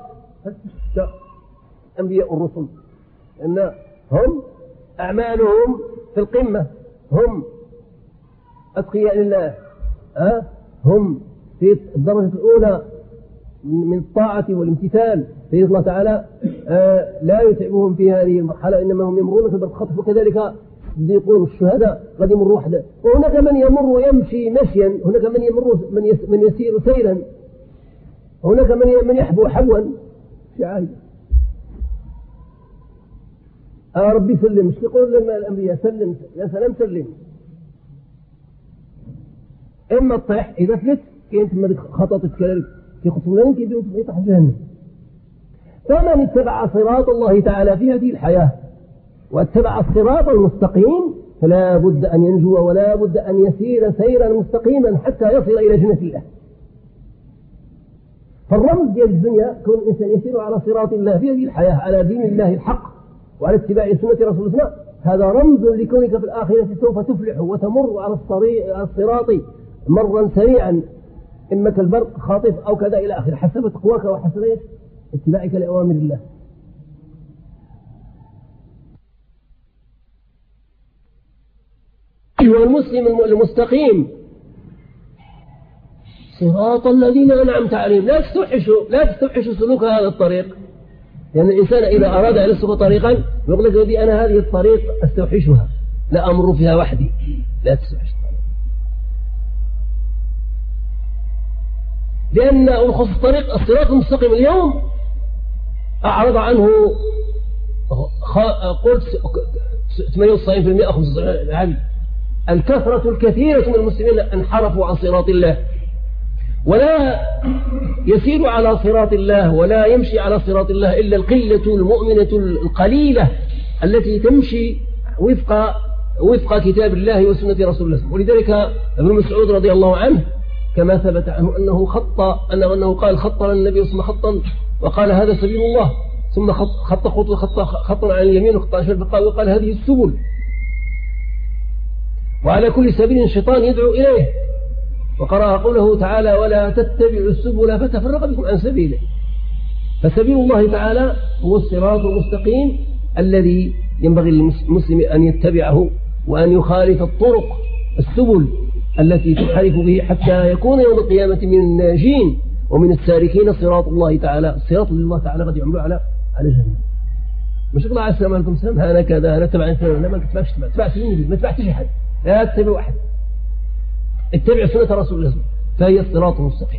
أنبياء الرسل، أن هم أعمالهم في القمة، هم أتقياء لله، أه؟ هم في الدرجة الأولى من الطاعة والامتثال، فإن الله تعالى أه لا يتعبهم في هذه المرحلة، إنما هم يمرون في البرق الخاطف. وكذلك الصديقون والشهداء قد يمروا وحده، وهناك من يمر ويمشي مشيا، هناك من يمر من, يس من يسير سيرا، هناك من من يحبو حبوا في عاجل. آه ربي سلم، مش يقول لما الأنبياء سلم يا سلام سلم، إما الطيح إذا فلت كنت ما خططت كذلك في خطوة كي يدون يطيح جهنم. فمن اتبع صراط الله تعالى في هذه الحياة واتبع الصراط المستقيم فلا بد أن ينجو ولا بد أن يسير سيرا مستقيما حتى يصل إلى جنة الله. فالرمز ديال الدنيا كون الإنسان يسير على صراط الله في هذه الحياة على دين الله الحق وعلى اتباع سنة رسول الله، هذا رمز لكونك في الآخرة سوف تفلح وتمر على الصراط مرا سريعا، إما كالبرق خاطف أو كذا إلى آخر، حسب تقواك وحسب اتباعك لأوامر الله. أيها المسلم المستقيم صراط الذين أنعمت عليهم، لا تستوحشوا لا تستوحشوا سلوك هذا الطريق، لأن يعني الإنسان إذا أراد أن يسلك طريقا يقول لك ودي أنا هذه الطريق أستوحشها لا أمر فيها وحدي، لا تستوحش الطريق، لأن ألخص الطريق الصراط المستقيم اليوم أعرض عنه قلت ثمانية وتسعين بالمئة خمسة وتسعين الكثرة الكثيرة من المسلمين انحرفوا عن صراط الله، ولا يسير على صراط الله ولا يمشي على صراط الله إلا القلة المؤمنة القليلة التي تمشي وفق وفق كتاب الله وسنة رسول الله. ولذلك ابن مسعود رضي الله عنه كما ثبت عنه أنه خط أنه, أنه قال خط النبي ثم خطا وقال هذا سبيل الله، ثم خط خط خط خط خطا عن اليمين وخطا عن الشمال وقال هذه السبل، وعلى كل سبيل الشيطان يدعو إليه، وقرأ قوله تعالى ولا تتبعوا السبل فتفرق بكم عن سبيله. فسبيل الله تعالى هو الصراط المستقيم الذي ينبغي للمسلم أن يتبعه وأن يخالف الطرق السبل التي تحرك به حتى يكون يوم القيامة من الناجين ومن السالكين صراط الله تعالى، الصراط الله تعالى قد يعملوا على على جهنم. مش الله عليه السلام عليكم السلام أنا كذا أنا تبع إنسان، لا ما تتبعش تبع تبع سنين ما تبعتش أحد، لا تتبع أحد، اتبع سنة رسول الله فهي الصراط المستقيم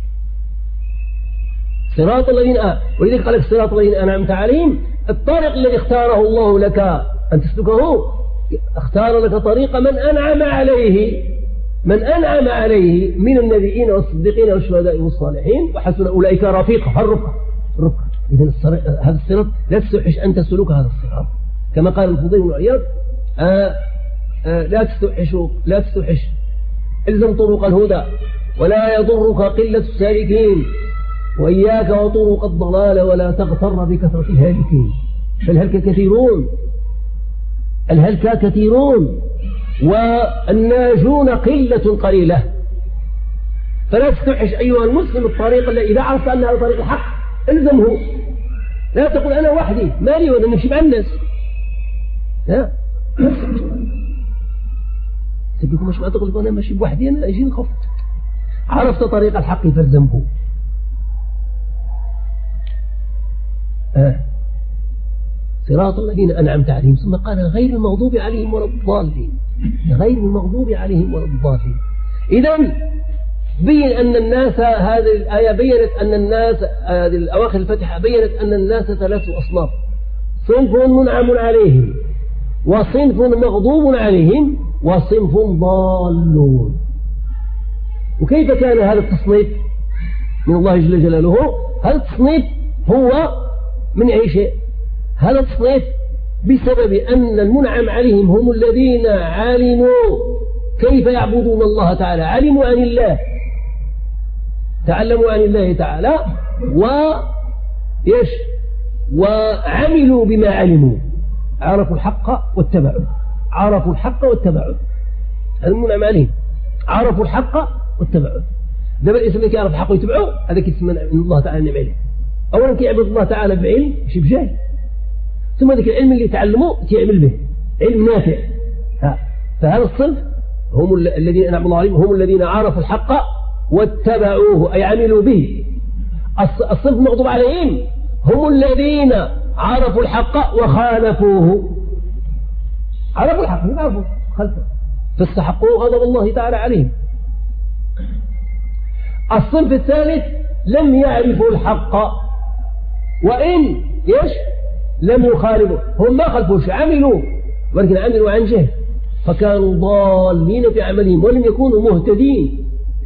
صراط الذين آه. ولذلك قال لك صراط الذين أنعمت عليهم، الطريق الذي اختاره الله لك أن تسلكه، اختار لك طريق من أنعم عليه من أنعم عليه من النبيين والصديقين والشهداء والصالحين وحسن أولئك رفيقا. الرفقة الرفقة إذن هذا الصراط لا تستوحش أنت سلوك هذا الصراط، كما قال الفضيل بن عياض آه آه لا تستوحش لا تستوحش الزم طرق الهدى ولا يضرك قلة السالكين، وإياك وطرق الضلال ولا تغتر بكثرة الهالكين. فالهلك كثيرون الهلك كثيرون والناجون قلة قليلة، فلا تستوحش أيها المسلم الطريق الذي إذا عرفت أن هذا طريق الحق الزمه، لا تقول أنا وحدي مالي وأنا نمشي مع الناس، لا سيدكم مش ما تقول أنا ماشي بوحدي أنا أجي الخوف، عرفت طريق الحق فالزمه. آه. صراط الذين أنعمت عليهم، ثم قال غير المغضوب عليهم ولا الضالين، غير المغضوب عليهم ولا الضالين. إذن بين أن الناس، هذه الآية بيّنت أن الناس، هذه الأواخر الفاتحة بيّنت أن الناس ثلاث أصناف، صنف منعم عليهم وصنف مغضوب عليهم وصنف ضالون. وكيف كان هذا التصنيف؟ من الله جل جلاله. هذا التصنيف هو من أي شيء؟ هذا التصنيف بسبب أن المنعم عليهم هم الذين علموا كيف يعبدون الله تعالى، علموا عن الله، تعلموا عن الله تعالى ويش وعملوا بما علموا، عرفوا الحق واتبعوا، عرفوا الحق واتبعوا. هذا المنعم عليهم، عرفوا الحق واتبعوا. دابا الإنسان اللي كيعرف الحق ويتبعه هذا كيتسمى من الله تعالى نعم عليه. أولا كيعبد الله تعالى بعلم ماشي بجهل، ثم ذاك العلم اللي تعلمه كيعمل به، علم نافع. ها. فهذا الصنف هم الذين أنعم الله عليهم، هم الذين عرفوا الحق واتبعوه أي عملوا به. الصنف المغضوب عليهم هم الذين عرفوا الحق وخالفوه، عرفوا الحق عرفوا خلفه فاستحقوا غضب الله تعالى عليهم. الصنف الثالث لم يعرفوا الحق وإن يش لم يخالفوا، هم ما خالفوش، عملوا ولكن عملوا عن جهل فكانوا ضالين في عملهم ولم يكونوا مهتدين.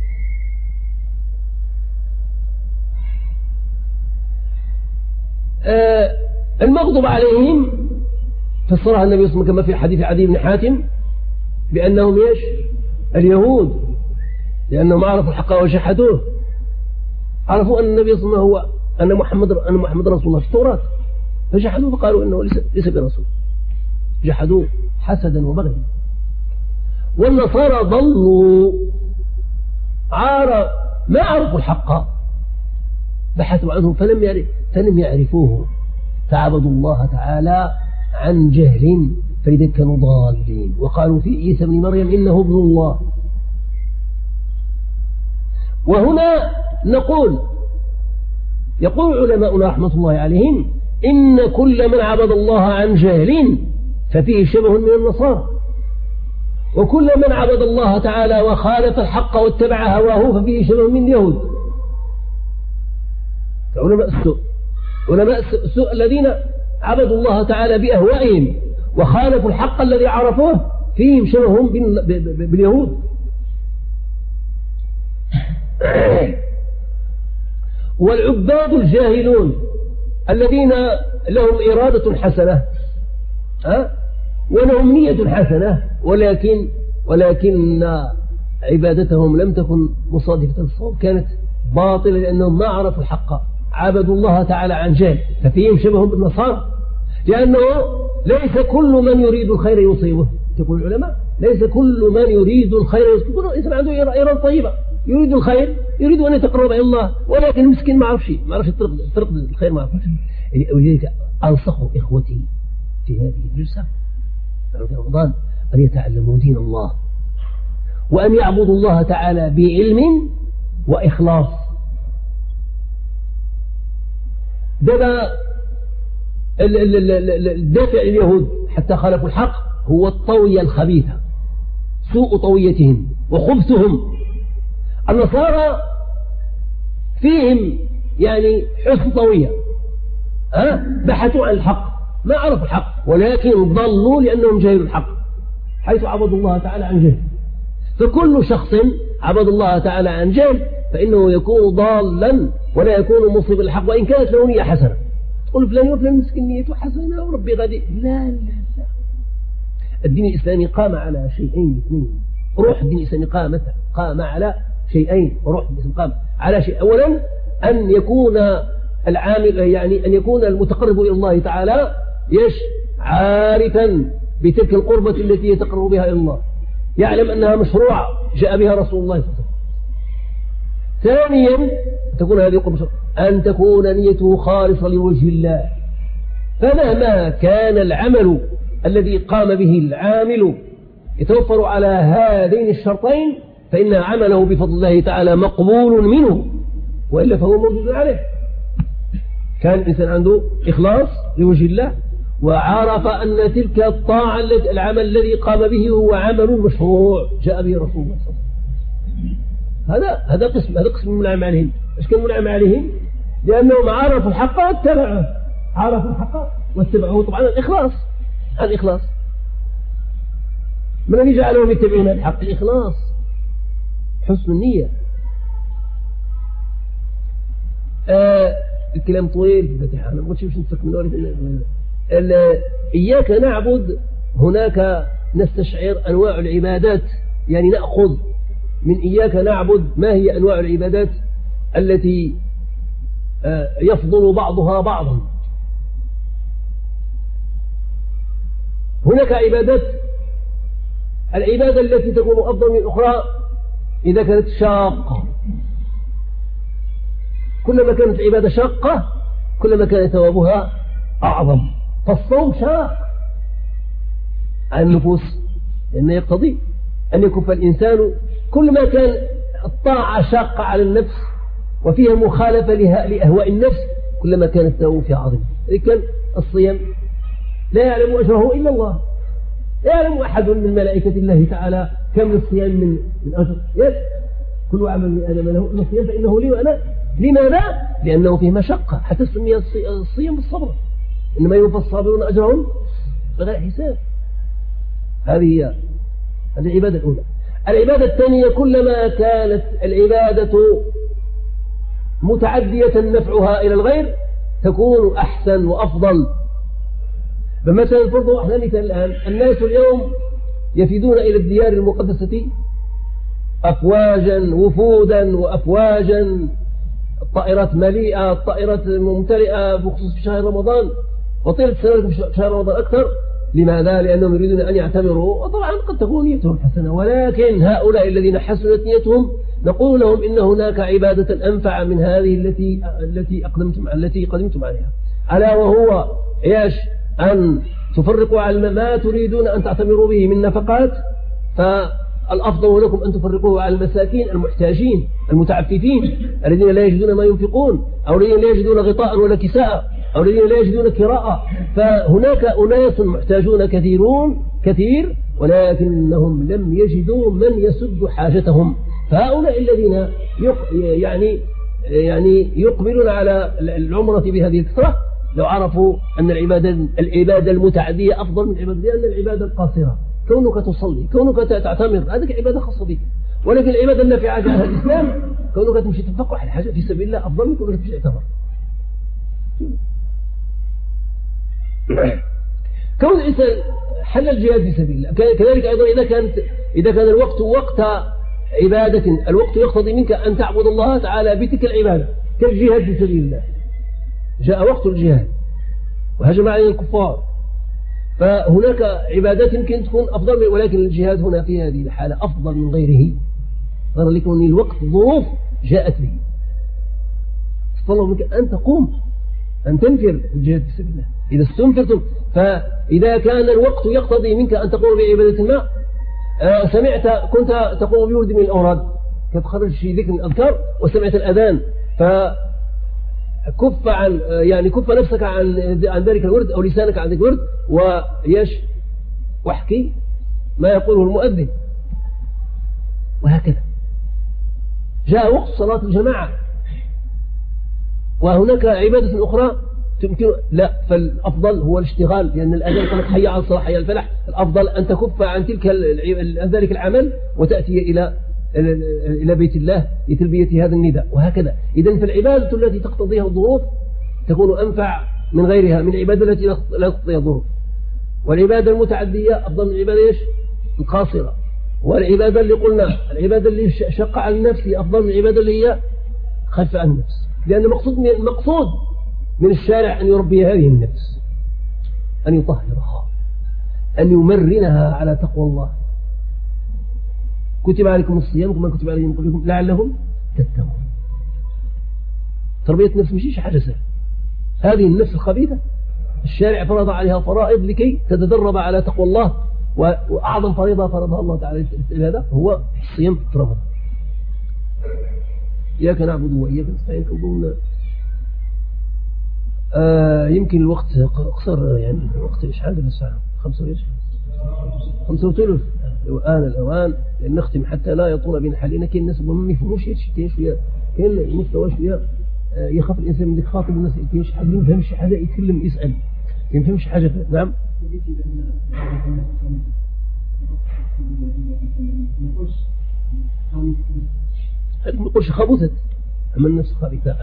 آه المغضوب عليهم فسرها النبي صلى الله عليه وسلم كما في حديث عدي بن حاتم بأنهم يش اليهود، لأنهم عرفوا الحق وجحدوه، عرفوا أن النبي صلى الله عليه وسلم هو أن محمد أن محمد رسول الله في التوراة فجحدوه فقالوا إنه ليس ليس برسول، جحدوه حسدا وبغيا. والنصارى ضلوا عار ما عرفوا الحق بحثوا عنه فلم يعرف فلم يعرفوه فعبدوا الله تعالى عن جهل فإذا كانوا ضالين وقالوا في عيسى بن مريم إنه ابن الله. وهنا نقول يقول علماؤنا رحمة الله عليهم إن كل من عبد الله عن جهل ففيه شبه من النصارى، وكل من عبد الله تعالى وخالف الحق واتبع هواه ففيه شبه من اليهود. علماء السوء علماء السوء الذين عبدوا الله تعالى بأهوائهم وخالفوا الحق الذي عرفوه فيهم شبه باليهود. والعباد الجاهلون الذين لهم إرادة حسنة ها ولهم نية حسنة ولكن ولكن عبادتهم لم تكن مصادفة للصواب، كانت باطلة لأنهم ما عرفوا الحق، عبدوا الله تعالى عن جهل ففيهم شبه بالنصارى، لأنه ليس كل من يريد الخير يصيبه. تقول العلماء ليس كل من يريد الخير يصيبه، الإنسان عنده إرادة طيبة يريد الخير، يريد أن يتقرب إلى الله، ولكن المسكين ما عرف شيء، ما عرف الطرق طرق الخير ما عرف. ولذلك أنصح إخوتي في هذه الجلسة في رمضان أن يتعلموا دين الله وأن يعبدوا الله تعالى بعلم وإخلاص. دابا الدافع اليهود حتى خالفوا الحق هو الطوية الخبيثة، سوء طويتهم وخبثهم. النصارى فيهم يعني حسن طوية، ها بحثوا عن الحق ما عرفوا الحق ولكن ضلوا لأنهم جهلوا الحق حيث عبدوا الله تعالى عن جهل. فكل شخص عبد الله تعالى عن جهل فإنه يكون ضالا ولا يكون مصيب الحق وإن كانت له نية حسنة. تقول فلان وفلان مسكين نيته حسنة وربي غادي، لا لا لا. الدين الإسلامي قام على شيئين اثنين، روح الدين الإسلامي قام قام على شيئين، وروح الدين الإسلامي قام على شيء. أولا أن يكون العامل يعني أن يكون المتقرب إلى الله تعالى يش عارفا بتلك القربة التي يتقرب بها إلى الله، يعلم أنها مشروعة جاء بها رسول الله صلى الله عليه وسلم. ثانيا تكون هذه القربة أن تكون نيته خالصة لوجه الله، فمهما كان العمل الذي قام به العامل يتوفر على هذين الشرطين فإن عمله بفضل الله تعالى مقبول منه، وإلا فهو موجود عليه. كان الإنسان عنده إخلاص لوجه الله وعرف أن تلك الطاعة العمل الذي قام به هو عمل مشروع جاء به رسول الله صلى الله عليه وسلم. هذا هذا قسم هذا قسم المنعم عليهم. ايش كان المنعم عليهم؟ لأنهم عرفوا الحق واتبعوه، عرفوا الحق واتبعوه. طبعا الإخلاص الإخلاص من الذي جعلهم يتبعون الحق؟ الإخلاص، حسن النية. الكلام طويل في الفاتحة، أنا ما قلتش باش نستكمل. إياك نعبد هناك نستشعر أنواع العبادات، يعني نأخذ من إياك نعبد ما هي أنواع العبادات التي يفضل بعضها بعضا. هناك عبادات، العبادة التي تكون أفضل من الأخرى إذا كانت شاقة، كلما كانت عبادة شاقة كلما كان ثوابها أعظم. فالصوم شاق على النفوس لأنه يقتضي أن يكف الإنسان، كلما كان الطاعة شاقة على النفس وفيها مخالفة لأهواء النفس كلما كان الثواب فيها عظيم. إذا كان الصيام لا يعلم أجره إلا الله، لا يعلم أحد من ملائكة الله تعالى كم الصيام من من أجر. كل عمل من آدم له إلا الصيام فإنه لي وأنا. لماذا؟ لأنه فيه مشقة، حتى سمي الصيام بالصبر، إنما يوفى الصابرون أجرهم بغير حساب. هذه هي العبادة الأولى. العبادة الثانية، كلما كانت العبادة متعدية نفعها إلى الغير تكون أحسن وأفضل. فمثلا فرض واحد مثال الآن، الناس اليوم يفيدون إلى الديار المقدسة أفواجا وفودا وأفواجا، الطائرات مليئة، الطائرات ممتلئة بخصوص في شهر رمضان، وطيلة السنة في شهر رمضان أكثر. لماذا؟ لأنهم يريدون أن يعتمروا، وطبعا قد تكون نيتهم حسنة، ولكن هؤلاء الذين حسنت نيتهم نقول لهم إن هناك عبادة أنفع من هذه التي التي أقدمتم التي قدمتم عليها، ألا وهو إيش؟ أن تفرقوا على ما تريدون أن تعتمروا به من نفقات، فالأفضل لكم أن تفرقوه على المساكين المحتاجين المتعففين الذين لا يجدون ما ينفقون، أو الذين لا يجدون غطاء ولا كساء، أو الذين لا يجدون كراء. فهناك أناس محتاجون كثيرون كثير ولكنهم لم يجدوا من يسد حاجتهم، فهؤلاء الذين يعني يعني يقبلون على العمرة بهذه الكثرة لو عرفوا أن العبادة العبادة المتعدية أفضل من العبادة، لأن العبادة القاصرة كونك تصلي، كونك تعتمر، هذه عبادة خاصة بك، ولكن العبادة النافعة جاءها الإسلام كونك تمشي تتفقه على حاجة في سبيل الله أفضل من كونك تمشي تعتمر. كون الإنسان حل الجهاد في سبيل الله، كذلك أيضا إذا كانت إذا كان الوقت وقت عبادة، الوقت يقتضي منك أن تعبد الله تعالى بتلك العبادة كالجهاد في سبيل الله، جاء وقت الجهاد وهجم علينا الكفار، فهناك عبادات يمكن تكون أفضل، ولكن الجهاد هنا في هذه الحالة أفضل من غيره، غير لكون الوقت ظروف جاءت به. طلب منك أن تقوم أن تنفر الجهاد في سبيل الله إذا استنفرتم. فإذا كان الوقت يقتضي منك أن تقوم بعبادة ما، آه سمعت كنت تقوم بورد من الأوراد كتخرج شيء ذكر من الأذكار وسمعت الأذان، فكف عن يعني كف نفسك عن عن ذلك الورد أو لسانك عن ذلك الورد ويش واحكي ما يقوله المؤذن، وهكذا. جاء وقت صلاة الجماعة وهناك عبادة أخرى تمكن لا، فالأفضل هو الاشتغال، لأن الأذان قالت حي على الصلاة حي على الفلاح، الأفضل أن تكف عن تلك ذلك العمل وتأتي إلى إلى بيت الله لتلبية هذا النداء، وهكذا. إذن فالعبادة التي تقتضيها الظروف تكون أنفع من غيرها من العبادة التي لا تقتضيها الظروف. والعبادة المتعدية أفضل من العبادة إيش؟ القاصرة. والعبادة اللي قلنا العبادة اللي شق على النفس أفضل من العبادة اللي هي خف عن النفس، لأن المقصود من المقصود من الشارع أن يربي هذه النفس، أن يطهرها، أن يمرنها على تقوى الله. كتب عليكم الصيام كما كتب عليكم من قبلكم لعلهم تتقون. تربية النفس مش حاجة سهلة، هذه النفس الخبيثة الشارع فرض عليها فرائض لكي تتدرب على تقوى الله، وأعظم فريضة فرضها الله تعالى هذا هو الصيام في رمضان. إياك نعبد وإياك نستعين كظن آه يمكن الوقت قصر، يعني الوقت إيش حاجة الساعة خمسة وإيش خمسة وثلث، لو آن الأوان لأن نختم حتى لا يطول بين حالنا. كاين الناس ما يفهموش هادشي، كاين شوية كاين مستوى شوية آه يخاف الإنسان من ذيك خاطب الناس، كاين شي حد ما يفهمش حاجة يتكلم يسأل، ما يفهمش حاجة. نعم ما نقولش خبثت، أما النفس الخبيثة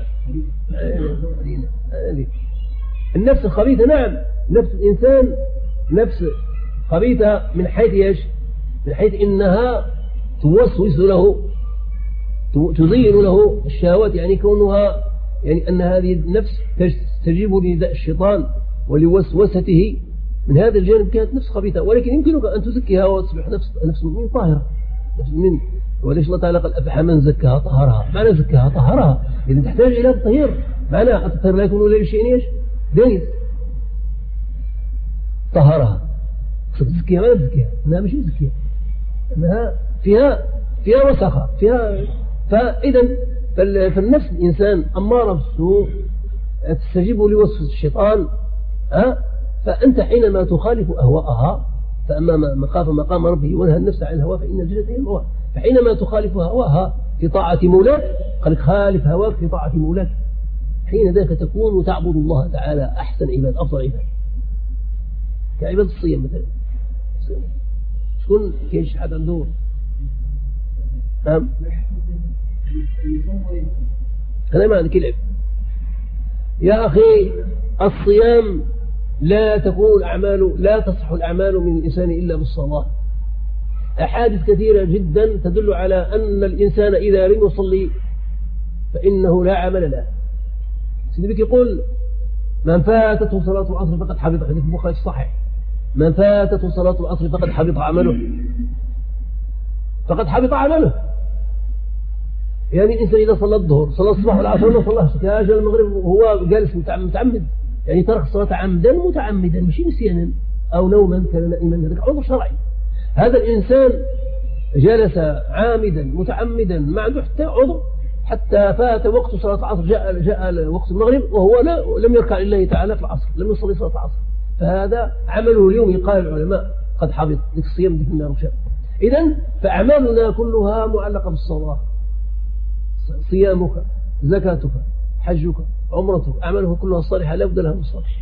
النفس الخبيثة نعم نفس الإنسان نفس خبيثة من حيث إيش؟ من حيث إنها توسوس له تزين له الشهوات، يعني كونها يعني أن هذه النفس تستجيب لنداء الشيطان ولوسوسته. من هذا الجانب كانت نفس خبيثة، ولكن يمكنك أن تزكيها وتصبح نفس نفس مؤمن طاهرة، نفس مؤمن. وليش الله تعالى قال أفحمن زكاها طهرها؟ معنى زكاها طهرها إذا تحتاج إلى التطهير، معنى التطهير لا يكون إلا لشيء إيش؟ دنيس. طهرها تزكيها ما تزكيها إنها مش تزكيها، إنها فيها فيها وسخة فيها. فإذا فالنفس الإنسان أمارة بالسوء تستجيب لوسوسة الشيطان. ها فأنت حينما تخالف أهواءها، فأما من خاف مقام ربه ونهى النفس عن الهوى فإن الجنة هي المأوى. فحينما تخالف هواها في طاعة مولاك، قال خالف هواك في طاعة مولاك، حين ذاك تكون تعبد الله تعالى أحسن عباد، أفضل عباد، كعباد الصيام مثلا. شكون كاين حد عنده نعم أنا ما عندك لعب يا أخي. الصيام لا تكون الأعمال لا تصح الأعمال من الإنسان إلا بالصلاة. أحاديث كثيرة جدا تدل على أن الإنسان إذا لم يصلي فإنه لا عمل له. سيدي يقول من فاتته صلاة العصر فقد حبط، حديث البخاري الصحيح، من فاتته صلاة العصر فقد حبط عمله، فقد حبط عمله. يعني الإنسان إذا صلى الظهر صلى الصبح والعصر ولا صلاش جاء المغرب وهو جالس متعمد، يعني ترك الصلاة عمدا متعمدا مش نسيانا أو نوما كان نائما، هذا عذر شرعي. هذا الإنسان جلس عامدا متعمدا ما عنده حتى عذر، حتى فات وقت صلاة العصر، جاء جاء وقت المغرب وهو لا لم يركع لله تعالى في العصر، لم يصلي صلاة العصر، فهذا عمله اليوم قال العلماء قد حبط، ذيك الصيام ذيك النار وشاب. إذن فأعمالنا كلها معلقة بالصلاة، صيامك زكاتك حجك عمرتك أعمالها كلها صالحة لا بد لها من صالح.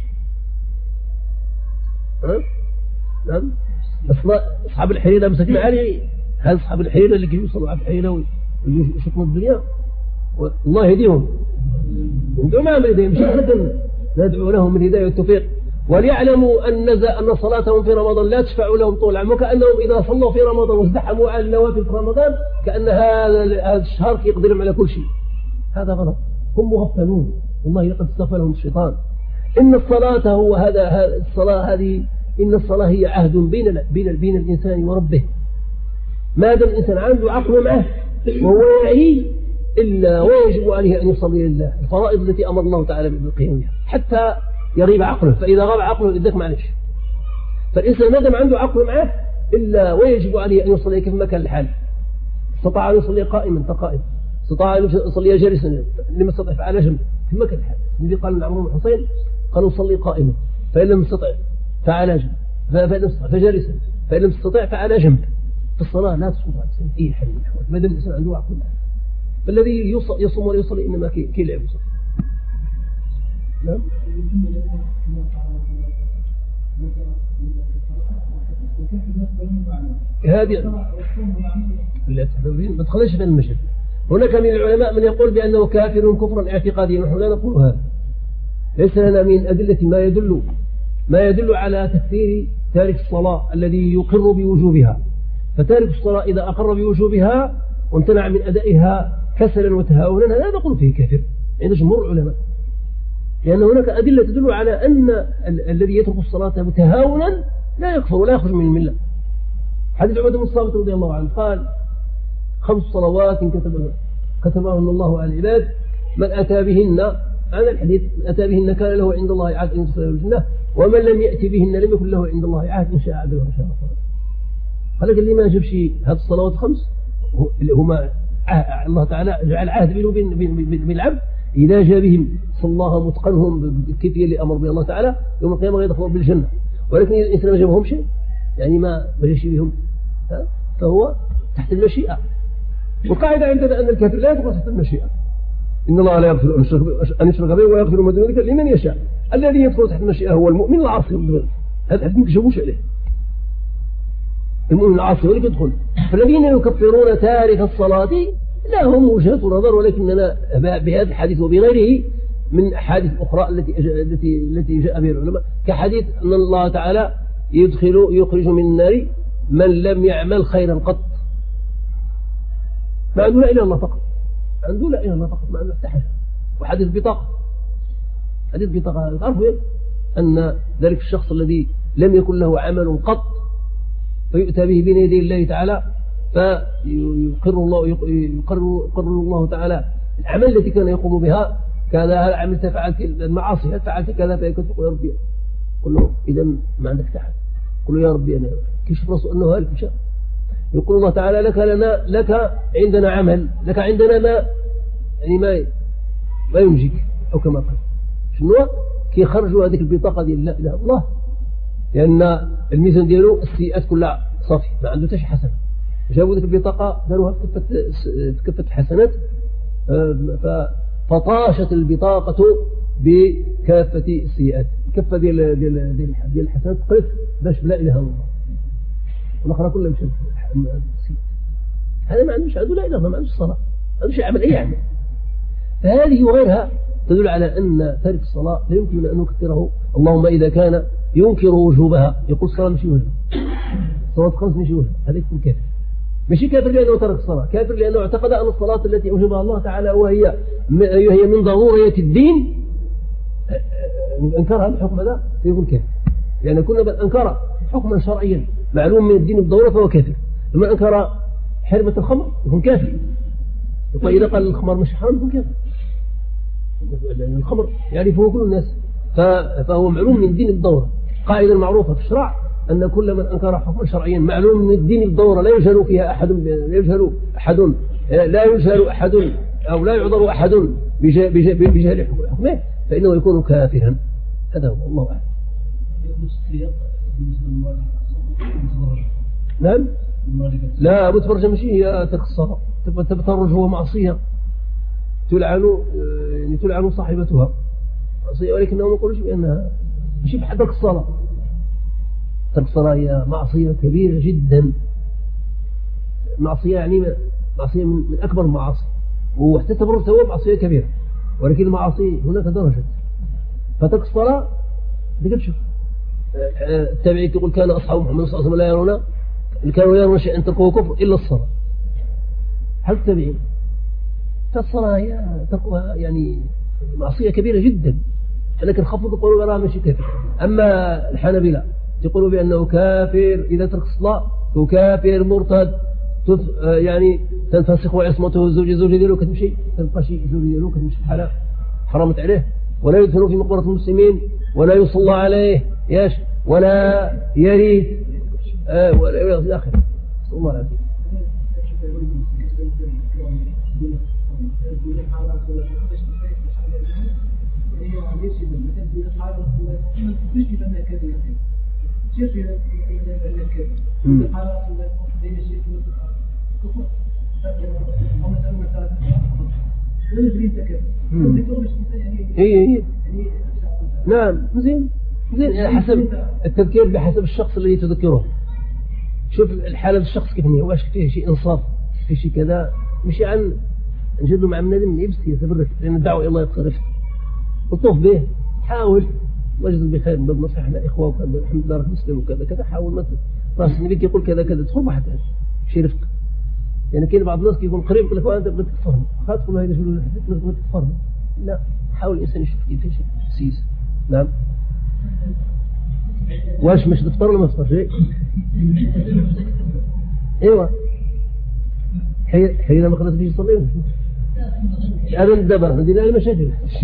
نعم أصحاب الحريرة مساكين عالي، هذا أصحاب الحريرة اللي كانوا يصلوا على الحريرة ويشكوا الدنيا الله يهديهم، ندعو معهم الهداية، مش أبدا ندعو لهم الهداية والتوفيق. وليعلموا أن أن صلاتهم في رمضان لا تشفع لهم طول العام، وكأنهم إذا صلوا في رمضان وازدحموا على النوافل في رمضان كأن هذا الشهر يقدرهم على كل شيء. هذا غلط، هم مغفلون، والله لقد استغفلهم الشيطان. إن الصلاة هو هذا الصلاة هذه إن الصلاة هي عهد بين بين بين الإنسان وربه. ما دام الإنسان عنده عقل معه وهو يعي إلا ويجب عليه أن يصلي لله الفرائض التي أمر الله تعالى بالقيام بها حتى يغيب عقله، فإذا غاب عقله إذاك معلش. فالإنسان ما دام عنده عقل معه إلا ويجب عليه أن يصلي كيف ما كان الحال. استطاع أن يصلي قائما فقائم، استطاع أن يصلي جالسا لما استطاع فعلى جنب كيف ما كان الحال. النبي قال لعمرو بن حسين قالوا صلي قائما فإن لم تستطع فعلى جنب، فإن لم تستطع فجالسا، فإن لم تستطع فعلى جنب. في الصلاة لا تصوم على الإنسان أي حال من الأحوال ما دام الإنسان عنده عقل معه. فالذي يصوم ولا يصلي إنما كي لعب يصلي. نعم هذه لا تحضرين ما تخليش في المشهد. هناك من العلماء من يقول بأنه كافر كفرا اعتقاديا، ونحن لا نقول هذا. ليس لنا من أدلة ما يدل ما يدل على تكفير تارك الصلاة الذي يقر بوجوبها. فتارك الصلاة إذا أقر بوجوبها وامتنع من أدائها كسلا وتهاونا لا نقول فيه كافر عند جمهور العلماء، لأن هناك أدلة تدل على أن ال الذي يترك الصلاة متهاونا لا يكفر ولا يخرج من الملة. حديث عبادة بن الصامت رضي الله عنه قال خمس صلوات كتبهن الله على العباد من أتى بهن، أنا الحديث من أتى بهن كان له عند الله عهد أن يدخل الجنة، ومن لم يأتي بهن لم يكن له عند الله عهد إن شاء عبده وإن شاء الله. قال لك اللي ما جابش هذه الصلوات الخمس اللي هما الله تعالى جعل عهد بينه وبين بين العبد، إذا جاء بهم صلاها متقنهم بالكيفية اللي أمر بها الله تعالى يوم القيامة يدخلون بالجنة. ولكن الإنسان ما جابهم شيء، يعني ما ما جاش بهم، فهو تحت المشيئة. والقاعدة عندنا أن الكافر لا يدخل تحت المشيئة. إن الله لا يغفر أن يشرك به ويغفر ما دون ذلك لمن يشاء. الذي يدخل تحت المشيئة هو المؤمن العاصي. هذا حديث ما تجاوبوش عليه. المؤمن العاصي هو اللي يدخل. فالذين يكفرون تارك الصلاة لهم وجهة نظر، ولكننا بهذا الحديث وبغيره من أحاديث أخرى التي التي التي جاء بها العلماء، كحديث أن الله تعالى يدخل يخرج من النار من لم يعمل خيرا قط. ما عنده لا إله إلا الله فقط، عنده لا إله إلا الله فقط، ما عنده حاجة. وحديث بطاقة، حديث بطاقة تعرفوا أن ذلك الشخص الذي لم يكن له عمل قط فيؤتى به بين يدي الله تعالى فيقر الله يقر يقر الله تعالى الأعمال التي كان يقوم بها، كذا هل عملت فعلت المعاصي، هل فعلت كذا، فيكون يا ربي قل له إذا ما عندك تحت، قل له يا ربي أنا كشف رسول أنه هالك مشاء. يقول الله تعالى لك لنا لك عندنا عمل، لك عندنا ما يعني ما ما ينجيك، أو كما قال شنو كي يخرجوا هذيك البطاقة ديال لا إله إلا الله، لأن الميزان ديالو السيئات كلها صافي ما عنده حتى شي حسنة. جابوا ذيك البطاقة داروها في كفة في كفة الحسنات، فطاشت البطاقة بكافة السيئات، الكفة ديال ديال ديال ديال الحسنات قلت باش لا إله إلا الله، والأخرى كلها مشات السيئات. هذا ما عندوش عنده لا إله إلا الله، ما عندوش صلاة، ما عندوش يعمل أي عمل. فهذه وغيرها تدل على أن تارك الصلاة لا يمكن أن نكفره، اللهم إذا كان ينكر وجوبها، يقول الصلاة ماشي وجب، صلاة خمس ماشي وجب، هذا يكون كافر. ماشي كافر لأنه ترك الصلاة، كافر لأنه اعتقد أن الصلاة التي أوجبها الله تعالى وهي هي من ضرورية الدين أنكرها بحكم هذا فيكون كافر، لأن كل من أنكر حكما شرعيا معلوم من الدين بالضرورة فهو كافر. لما أنكر حرمة الخمر يكون كافر، يقول إذا قال الخمر مش حرام يكون كافر، لأن الخمر يعرفه كل الناس فهو معلوم من الدين بالضرورة. قاعدة معروفة في الشرع أن كل من أنكر حكما شرعيا معلوم من الدين بالضرورة لا يجهل فيها أحد، لا يجهل أحد لا يجهل أحد أو لا يعذر أحد بجهل حكمه فإنه يكون كافرا. هذا هو الله أعلم. نعم لا متفرجة ماشي هي ترك الصلاة، تتفرج هو معصية تلعن يعني تلعن صاحبتها معصية، ولكنه ما يقولش بأنها ماشي بحال ترك الصلاة. ترك الصلاة هي معصية كبيرة جدا، معصية يعني معصية من أكبر المعاصي، وحتى تبرز هو معصية كبيرة، ولكن المعاصي هناك درجة. فترك الصلاة بدك تشوف التابعي يقول كان أصحاب محمد صلى الله عليه وسلم لا يرون كانوا يرون شيئا تركوه كفر إلا الصلاة. هل التابعين فالصلاة هي تقوى يعني معصية كبيرة جدا، لكن خفض يقولوا براها ماشي كافر. أما الحنابلة يقولوا بأنه كافر إذا ترك الصلاة، وكافر مرتد يعني تنفسخ عصمته الزوجي الزوجي ديالو كتمشي تلقى شي زوجي ديالو كتمشي بحالها حرمت عليه، ولا يدفن في مقبرة المسلمين، ولا يصلى عليه ياش ولا يريث آه ولا يغفر إلى آخره. نسأل الله العافية. هي هي نعم مزين مزين حسب التذكير بحسب الشخص الذي تذكره. شوف الحالة الشخص كيف هي، واش فيه شيء إنصاف، فيه شيء كذا، مشي عن نجد مع منادم يبس يتبرك، لأن الدعوة إلى الله يتصرف وطوف به، حاول واجد بخير من باب نصيحة لإخوة وكذا الحمد لله راك مسلم وكذا كذا، حاول مثلا راس النبي كيقول كذا كذا تدخل واحد شي رفق. يعني كاين بعض الناس كيكون قريب يقول لك انت بغيت تكفرني، خاطر تقول له هذا شنو الحديث بغيت تكفرني، لا حاول الانسان يشوف كيفاش سيس. نعم واش مش تفطر ولا ما تفطرش؟ ايوا حي حين ما قدرت تجي تصلي انا ندبر عندنا المشاكل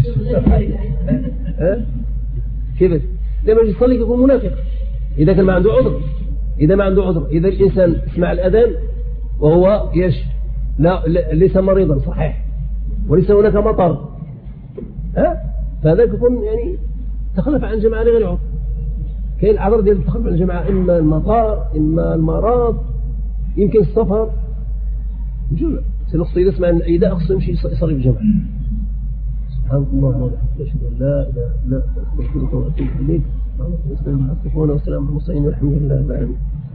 ها كيفاش لما يجي يصلي يكون منافق اذا كان ما عنده عذر. اذا ما عنده عذر، اذا الانسان سمع الاذان وهو يش لا ليس مريضا صحيح وليس هناك مطر ها فهذاك يكون يعني تخلف عن جماعة لغير عذر. كاين العذر ديال التخلف عن الجماعة اما المطر اما المرض يمكن السفر جمع سنخص إذا سمع العيداء خصو يمشي يصلي بالجماعة. سبحانك اللهم وبحمدك أشهد أن لا إله إلا أنت أستغفرك وأتوب إليك. والسلام على المرسلين والحمد لله رب العالمين.